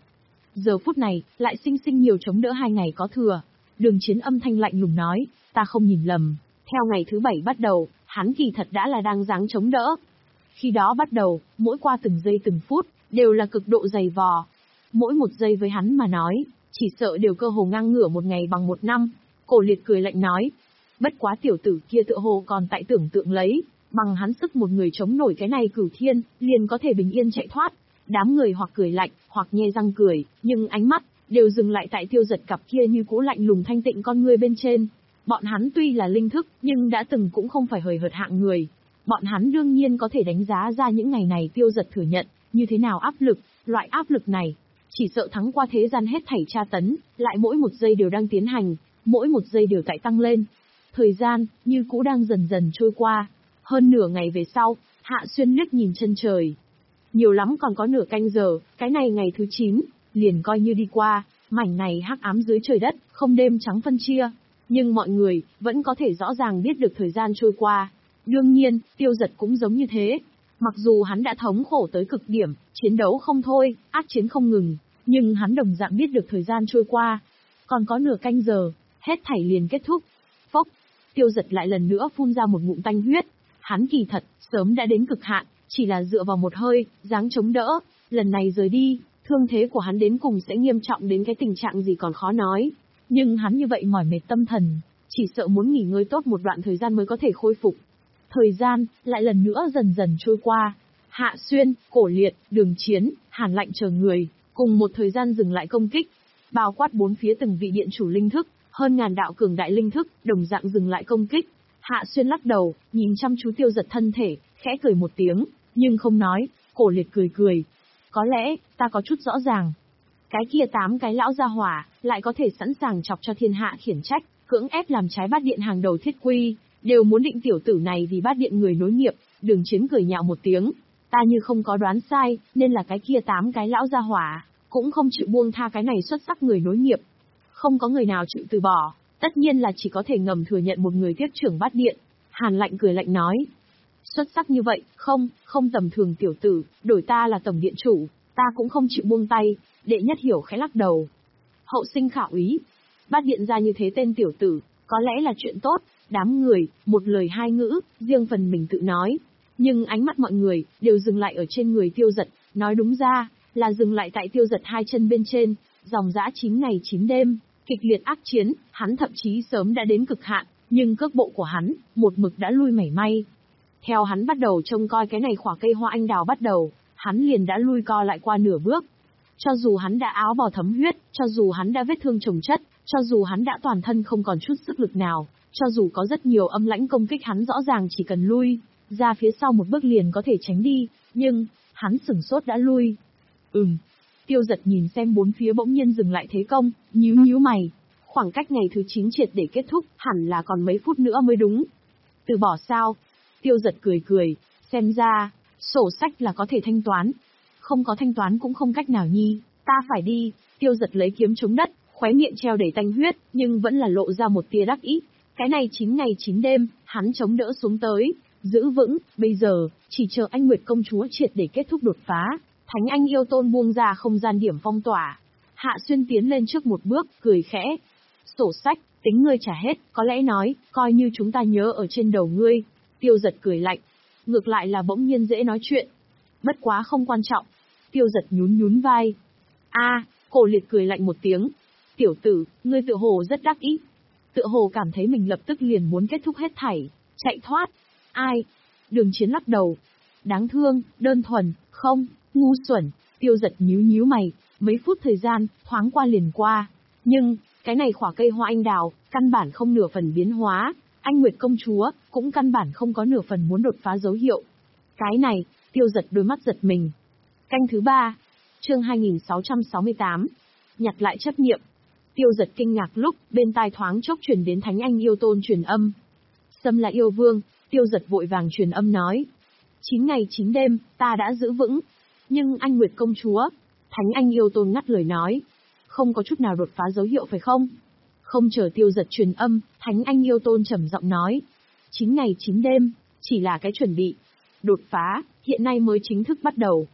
giờ phút này, lại sinh sinh nhiều chống đỡ hai ngày có thừa. Đường Chiến âm thanh lạnh lùng nói, ta không nhìn lầm, theo ngày thứ bảy bắt đầu, hắn kỳ thật đã là đang dáng chống đỡ. Khi đó bắt đầu, mỗi qua từng giây từng phút, đều là cực độ dày vò. Mỗi một giây với hắn mà nói, chỉ sợ đều cơ hồ ngang ngửa một ngày bằng một năm. Cổ Liệt cười lạnh nói, bất quá tiểu tử kia tựa hồ còn tại tưởng tượng lấy, bằng hắn sức một người chống nổi cái này cửu thiên, liền có thể bình yên chạy thoát. Đám người hoặc cười lạnh, hoặc nhe răng cười, nhưng ánh mắt đều dừng lại tại Tiêu Giật cặp kia như cũ lạnh lùng thanh tịnh con người bên trên. Bọn hắn tuy là linh thức, nhưng đã từng cũng không phải hời hợt hạng người. Bọn hắn đương nhiên có thể đánh giá ra những ngày này Tiêu Giật thừa nhận, như thế nào áp lực, loại áp lực này, chỉ sợ thắng qua thế gian hết thảy tra tấn, lại mỗi một giây đều đang tiến hành, mỗi một giây đều tại tăng lên. Thời gian, như cũ đang dần dần trôi qua. Hơn nửa ngày về sau, Hạ Xuyên liếc nhìn chân trời. Nhiều lắm còn có nửa canh giờ, cái này ngày thứ chín, liền coi như đi qua, mảnh này hắc ám dưới trời đất, không đêm trắng phân chia. Nhưng mọi người, vẫn có thể rõ ràng biết được thời gian trôi qua. Đương nhiên, Tiêu Giật cũng giống như thế. Mặc dù hắn đã thống khổ tới cực điểm, chiến đấu không thôi, ác chiến không ngừng, nhưng hắn đồng dạng biết được thời gian trôi qua. Còn có nửa canh giờ, hết thảy liền kết thúc. Phốc, Tiêu Giật lại lần nữa phun ra một ngụm tanh huyết. Hắn kỳ thật, sớm đã đến cực hạn, chỉ là dựa vào một hơi, dáng chống đỡ, lần này rời đi, thương thế của hắn đến cùng sẽ nghiêm trọng đến cái tình trạng gì còn khó nói. Nhưng hắn như vậy mỏi mệt tâm thần, chỉ sợ muốn nghỉ ngơi tốt một đoạn thời gian mới có thể khôi phục. Thời gian, lại lần nữa dần dần trôi qua. Hạ Xuyên, Cổ Liệt, Đường Chiến, Hàn Lạnh chờ người, cùng một thời gian dừng lại công kích. Bao quát bốn phía từng vị điện chủ linh thức, hơn ngàn đạo cường đại linh thức, đồng dạng dừng lại công kích. Hạ Xuyên lắc đầu, nhìn chăm chú Tiêu Giật thân thể, khẽ cười một tiếng, nhưng không nói. Cổ Liệt cười cười. Có lẽ, ta có chút rõ ràng. Cái kia tám cái lão gia hỏa, lại có thể sẵn sàng chọc cho thiên hạ khiển trách, cưỡng ép làm trái bát điện hàng đầu thiết quy, đều muốn định tiểu tử này vì bát điện người nối nghiệp. Đường Chiến cười nhạo một tiếng. Ta như không có đoán sai, nên là cái kia tám cái lão gia hỏa, cũng không chịu buông tha cái này xuất sắc người nối nghiệp. Không có người nào chịu từ bỏ, tất nhiên là chỉ có thể ngầm thừa nhận một người tiếp trưởng bát điện. Hàn Lạnh cười lạnh nói. Xuất sắc như vậy, không, không tầm thường tiểu tử, đổi ta là tổng điện chủ, ta cũng không chịu buông tay. Đệ Nhất Hiểu khẽ lắc đầu. Hậu sinh khả úy. Bát điện ra như thế tên tiểu tử, có lẽ là chuyện tốt. Đám người, một lời hai ngữ, riêng phần mình tự nói. Nhưng ánh mắt mọi người, đều dừng lại ở trên người Tiêu Giật, nói đúng ra, là dừng lại tại Tiêu Giật hai chân bên trên. Dòng dã chín ngày chín đêm, kịch liệt ác chiến, hắn thậm chí sớm đã đến cực hạn, nhưng cước bộ của hắn, một mực đã lui mảy may. Theo hắn bắt đầu trông coi cái này khỏa cây hoa anh đào bắt đầu, hắn liền đã lui co lại qua nửa bước. Cho dù hắn đã áo bào thấm huyết, cho dù hắn đã vết thương chồng chất, cho dù hắn đã toàn thân không còn chút sức lực nào, cho dù có rất nhiều âm lãnh công kích hắn rõ ràng chỉ cần lui ra phía sau một bước liền có thể tránh đi, nhưng, hắn sửng sốt đã lui. Ừm. Tiêu Giật nhìn xem bốn phía bỗng nhiên dừng lại thế công, nhíu nhíu mày. Khoảng cách ngày thứ chín triệt để kết thúc, hẳn là còn mấy phút nữa mới đúng. Từ bỏ sao? Tiêu Giật cười cười, xem ra, sổ sách là có thể thanh toán. Không có thanh toán cũng không cách nào nhi, ta phải đi. Tiêu Giật lấy kiếm chống đất, khóe miệng treo đầy tanh huyết, nhưng vẫn là lộ ra một tia đắc ý. Cái này chín ngày chín đêm, hắn chống đỡ xuống tới, giữ vững, bây giờ, chỉ chờ anh Nguyệt công chúa triệt để kết thúc đột phá. Thánh Anh Yêu Tôn buông ra không gian điểm phong tỏa. Hạ Xuyên tiến lên trước một bước, cười khẽ. Sổ sách, tính ngươi trả hết, có lẽ nói, coi như chúng ta nhớ ở trên đầu ngươi. Tiêu Giật cười lạnh. Ngược lại là bỗng nhiên dễ nói chuyện. Bất quá không quan trọng. Tiêu Giật nhún nhún vai. A, Cổ Liệt cười lạnh một tiếng. Tiểu tử, ngươi tựa hồ rất đắc ý. Tựa hồ cảm thấy mình lập tức liền muốn kết thúc hết thảy, chạy thoát. Ai? Đường Chiến lắc đầu. Đáng thương, đơn thuần, không, ngu xuẩn. Tiêu Giật nhíu nhíu mày, mấy phút thời gian, thoáng qua liền qua. Nhưng, cái này khỏa cây hoa anh đào, căn bản không nửa phần biến hóa. Anh Nguyệt công chúa, cũng căn bản không có nửa phần muốn đột phá dấu hiệu. Cái này, Tiêu Giật đôi mắt giật mình. Canh thứ ba, chương hai nghìn sáu trăm sáu mươi tám. Nhặt lại chấp niệm. Tiêu Giật kinh ngạc lúc, bên tai thoáng chốc truyền đến Thánh Anh Yêu Tôn truyền âm. Sâm là yêu vương, Tiêu Giật vội vàng truyền âm nói. Chín ngày chín đêm, ta đã giữ vững. Nhưng anh Nguyệt công chúa, Thánh Anh Yêu Tôn ngắt lời nói. Không có chút nào đột phá dấu hiệu phải không? Không chờ Tiêu Giật truyền âm, Thánh Anh Yêu Tôn trầm giọng nói. Chín ngày chín đêm, chỉ là cái chuẩn bị. Đột phá, hiện nay mới chính thức bắt đầu.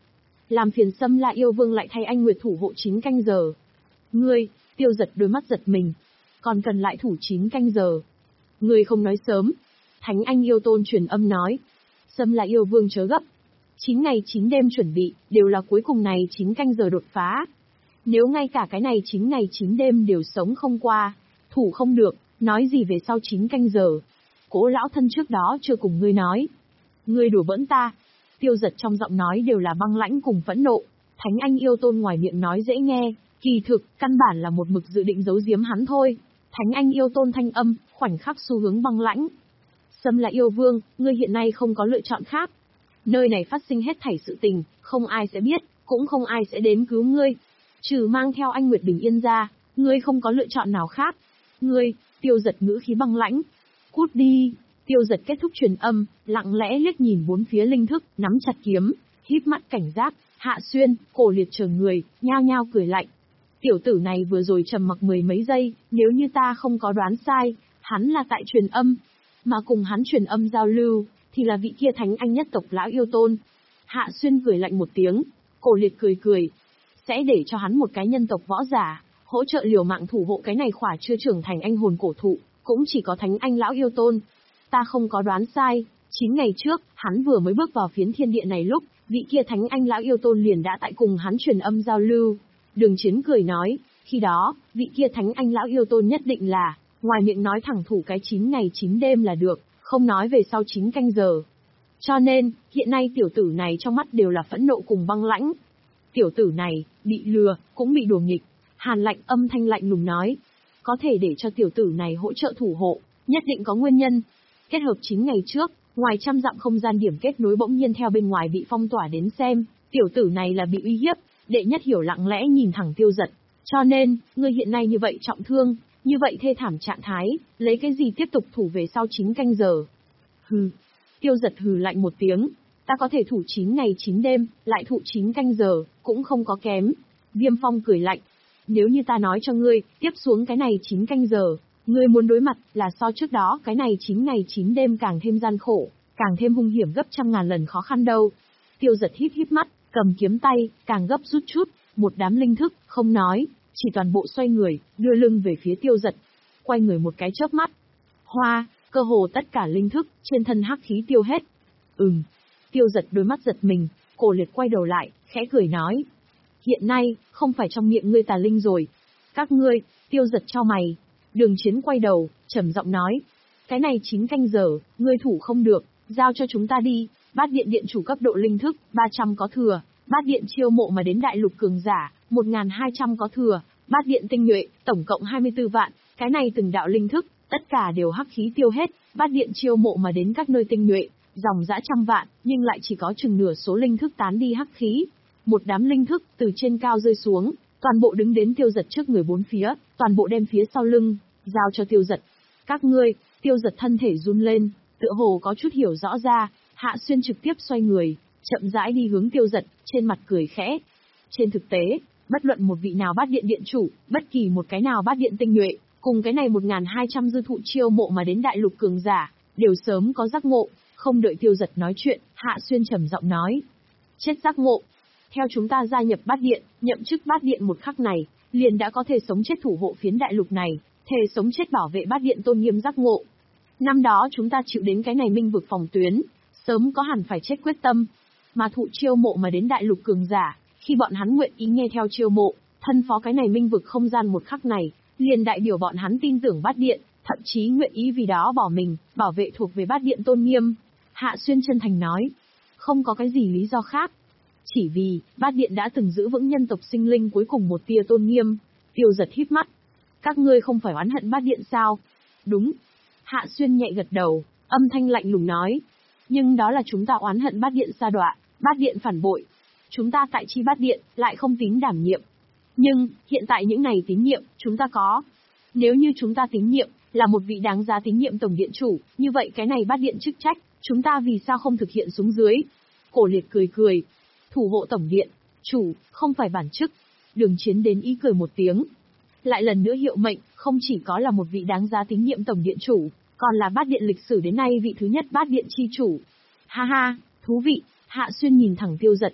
làm phiền Sâm La yêu vương lại thay anh Nguyệt thủ hộ chín canh giờ. Ngươi, Tiêu Giật đôi mắt giật mình. Còn cần lại thủ chín canh giờ. Ngươi không nói sớm. Thánh Anh Yêu Tôn truyền âm nói. Sâm La yêu vương chớ gấp. chín ngày chín đêm chuẩn bị, đều là cuối cùng này chín canh giờ đột phá. Nếu ngay cả cái này chín ngày chín đêm đều sống không qua, thủ không được, nói gì về sau chín canh giờ. Cố lão thân trước đó chưa cùng ngươi nói. Ngươi đùa bỡn ta. Tiêu Giật trong giọng nói đều là băng lãnh cùng phẫn nộ. Thánh Anh Yêu Tôn ngoài miệng nói dễ nghe, kỳ thực, căn bản là một mực dự định giấu giếm hắn thôi. Thánh Anh Yêu Tôn thanh âm, khoảnh khắc xu hướng băng lãnh. Sâm là yêu vương, ngươi hiện nay không có lựa chọn khác. Nơi này phát sinh hết thảy sự tình, không ai sẽ biết, cũng không ai sẽ đến cứu ngươi. Trừ mang theo anh Nguyệt Bình Yên ra, ngươi không có lựa chọn nào khác. Ngươi, Tiêu Giật ngữ khí băng lãnh. Cút đi. Tiêu Giật kết thúc truyền âm, lặng lẽ liếc nhìn bốn phía linh thức, nắm chặt kiếm, híp mắt cảnh giác. Hạ Xuyên, Cổ Liệt chờ người, nhao nhao cười lạnh. Tiểu tử này vừa rồi trầm mặc mười mấy giây, nếu như ta không có đoán sai, hắn là tại truyền âm. Mà cùng hắn truyền âm giao lưu, thì là vị kia Thánh Anh nhất tộc lão yêu tôn. Hạ Xuyên cười lạnh một tiếng, Cổ Liệt cười cười. Sẽ để cho hắn một cái nhân tộc võ giả, hỗ trợ liều mạng thủ hộ cái này khỏa chưa trưởng thành anh hồn cổ thụ, cũng chỉ có Thánh Anh lão yêu tôn. Ta không có đoán sai, chín ngày trước, hắn vừa mới bước vào phiến thiên địa này lúc, vị kia Thánh Anh lão yêu tôn liền đã tại cùng hắn truyền âm giao lưu. Đường Chiến cười nói, khi đó, vị kia Thánh Anh lão yêu tôn nhất định là, ngoài miệng nói thẳng thủ cái chín ngày chín đêm là được, không nói về sau chín canh giờ. Cho nên, hiện nay tiểu tử này trong mắt đều là phẫn nộ cùng băng lãnh. Tiểu tử này, bị lừa, cũng bị đùa nghịch. Hàn Lạnh âm thanh lạnh lùng nói, có thể để cho tiểu tử này hỗ trợ thủ hộ, nhất định có nguyên nhân. Kết hợp chín ngày trước, ngoài trăm dặm không gian điểm kết nối bỗng nhiên theo bên ngoài bị phong tỏa đến xem, tiểu tử này là bị uy hiếp. Đệ Nhất Hiểu lặng lẽ nhìn thẳng Tiêu Giật. Cho nên, ngươi hiện nay như vậy trọng thương, như vậy thê thảm trạng thái, lấy cái gì tiếp tục thủ về sau chín canh giờ? Hừ. Tiêu Giật hừ lạnh một tiếng. Ta có thể thủ chín ngày chín đêm, lại thủ chín canh giờ, cũng không có kém. Viêm Phong cười lạnh. Nếu như ta nói cho ngươi, tiếp xuống cái này chín canh giờ, ngươi muốn đối mặt là so trước đó cái này chín ngày chín đêm càng thêm gian khổ, càng thêm hung hiểm gấp trăm ngàn lần khó khăn đâu. Tiêu Giật híp híp mắt, cầm kiếm tay, càng gấp rút chút, một đám linh thức, không nói, chỉ toàn bộ xoay người, đưa lưng về phía Tiêu Giật. Quay người một cái chớp mắt. Hoa, cơ hồ tất cả linh thức, trên thân hắc khí tiêu hết. Ừm. Tiêu Giật đôi mắt giật mình, Cổ Liệt quay đầu lại, khẽ cười nói. Hiện nay, không phải trong miệng ngươi tà linh rồi. Các ngươi, Tiêu Giật cho mày. Đường Chiến quay đầu, trầm giọng nói. Cái này chín canh giờ, ngươi thủ không được, giao cho chúng ta đi. Bát điện điện chủ cấp độ linh thức, ba trăm có thừa. Bát điện chiêu mộ mà đến đại lục cường giả, một nghìn hai trăm có thừa. Bát điện tinh nhuệ, tổng cộng hai mươi tư vạn. Cái này từng đạo linh thức, tất cả đều hắc khí tiêu hết. Bát điện chiêu mộ mà đến các nơi tinh nhuệ, dòng dã trăm vạn, nhưng lại chỉ có chừng nửa số linh thức tán đi hắc khí. Một đám linh thức từ trên cao rơi xuống, toàn bộ đứng đến Tiêu Giật trước người bốn phía, toàn bộ đem phía sau lưng, giao cho Tiêu Giật. Các ngươi, Tiêu Giật thân thể run lên, tựa hồ có chút hiểu rõ ra. Hạ Xuyên trực tiếp xoay người, chậm rãi đi hướng Tiêu Giật, trên mặt cười khẽ. Trên thực tế, bất luận một vị nào bát điện điện chủ, bất kỳ một cái nào bát điện tinh nhuệ, cùng cái này một nghìn hai trăm dư thụ chiêu mộ mà đến đại lục cường giả, đều sớm có giác ngộ. Không đợi Tiêu Giật nói chuyện, Hạ Xuyên trầm giọng nói. Chết giác ngộ. Theo chúng ta gia nhập bát điện, nhậm chức bát điện một khắc này, liền đã có thể sống chết thủ hộ phiến đại lục này, thề sống chết bảo vệ bát điện tôn nghiêm giác ngộ. Năm đó chúng ta chịu đến cái này minh vực phòng tuyến, sớm có hẳn phải chết quyết tâm. Mà thụ chiêu mộ mà đến đại lục cường giả, khi bọn hắn nguyện ý nghe theo chiêu mộ, thân phó cái này minh vực không gian một khắc này, liền đại biểu bọn hắn tin tưởng bát điện, thậm chí nguyện ý vì đó bỏ mình, bảo vệ thuộc về bát điện tôn nghiêm. Hạ Xuyên chân thành nói, không có cái gì lý do khác. Chỉ vì, bát điện đã từng giữ vững nhân tộc sinh linh cuối cùng một tia tôn nghiêm. Tiêu Giật híp mắt. Các ngươi không phải oán hận bát điện sao? Đúng. Hạ Xuyên nhẹ gật đầu, âm thanh lạnh lùng nói. Nhưng đó là chúng ta oán hận bát điện sa đọa, bát điện phản bội. Chúng ta tại chi bát điện, lại không tín đảm nhiệm. Nhưng, hiện tại những này tín nhiệm, chúng ta có. Nếu như chúng ta tín nhiệm, là một vị đáng giá tín nhiệm tổng điện chủ, như vậy cái này bát điện chức trách, chúng ta vì sao không thực hiện xuống dưới? Cổ Liệt cười cười. Thủ hộ tổng điện, chủ, không phải bản chức. Đường Chiến đến ý cười một tiếng. Lại lần nữa hiệu mệnh, không chỉ có là một vị đáng giá tín nhiệm tổng điện chủ, còn là bát điện lịch sử đến nay vị thứ nhất bát điện chi chủ. Ha ha, thú vị. Hạ Xuyên nhìn thẳng Tiêu Giật.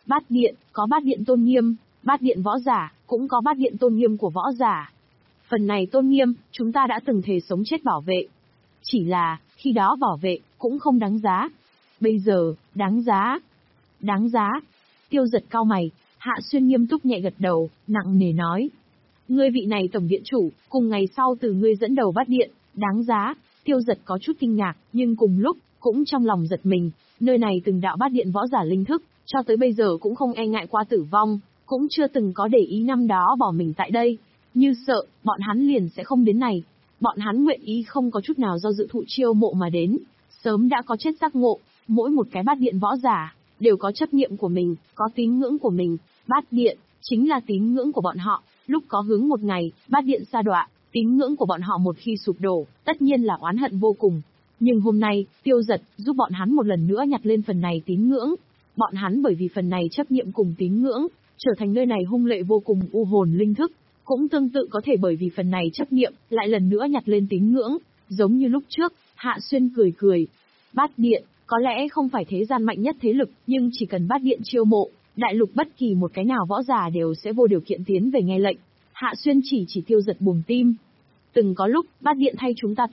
Bát điện, có bát điện tôn nghiêm, bát điện võ giả, cũng có bát điện tôn nghiêm của võ giả. Phần này tôn nghiêm, chúng ta đã từng thề sống chết bảo vệ. Chỉ là, khi đó bảo vệ, cũng không đáng giá. Bây giờ, đáng giá. Đáng giá. Tiêu Giật cau mày, Hạ Xuyên nghiêm túc nhẹ gật đầu, nặng nề nói. Ngươi vị này tổng viện chủ, cùng ngày sau từ ngươi dẫn đầu bát điện, đáng giá. Tiêu Giật có chút kinh ngạc, nhưng cùng lúc, cũng trong lòng giật mình. Nơi này từng đạo bát điện võ giả linh thức, cho tới bây giờ cũng không e ngại qua tử vong, cũng chưa từng có để ý năm đó bỏ mình tại đây. Như sợ, bọn hắn liền sẽ không đến này. Bọn hắn nguyện ý không có chút nào do dự thụ chiêu mộ mà đến. Sớm đã có chết giác ngộ, mỗi một cái bát điện võ giả, đều có chấp niệm của mình, có tín ngưỡng của mình. Bát điện, chính là tín ngưỡng của bọn họ. Lúc có hướng một ngày, bát điện sa đọa, tín ngưỡng của bọn họ một khi sụp đổ, tất nhiên là oán hận vô cùng. Nhưng hôm nay, Tiêu Giật giúp bọn hắn một lần nữa nhặt lên phần này tín ngưỡng. Bọn hắn bởi vì phần này chấp niệm cùng tín ngưỡng, trở thành nơi này hung lệ vô cùng u hồn linh thức. Cũng tương tự có thể bởi vì phần này chấp niệm, lại lần nữa nhặt lên tín ngưỡng, giống như lúc trước. Hạ Xuyên cười cười. Bát điện, có lẽ không phải thế gian mạnh nhất thế lực, nhưng chỉ cần bát điện chiêu mộ, đại lục bất kỳ một cái nào võ giả đều sẽ vô điều kiện tiến về nghe lệnh. Hạ Xuyên chỉ chỉ Tiêu Giật buồng tim. Từng có lúc, bát điện thay chúng ta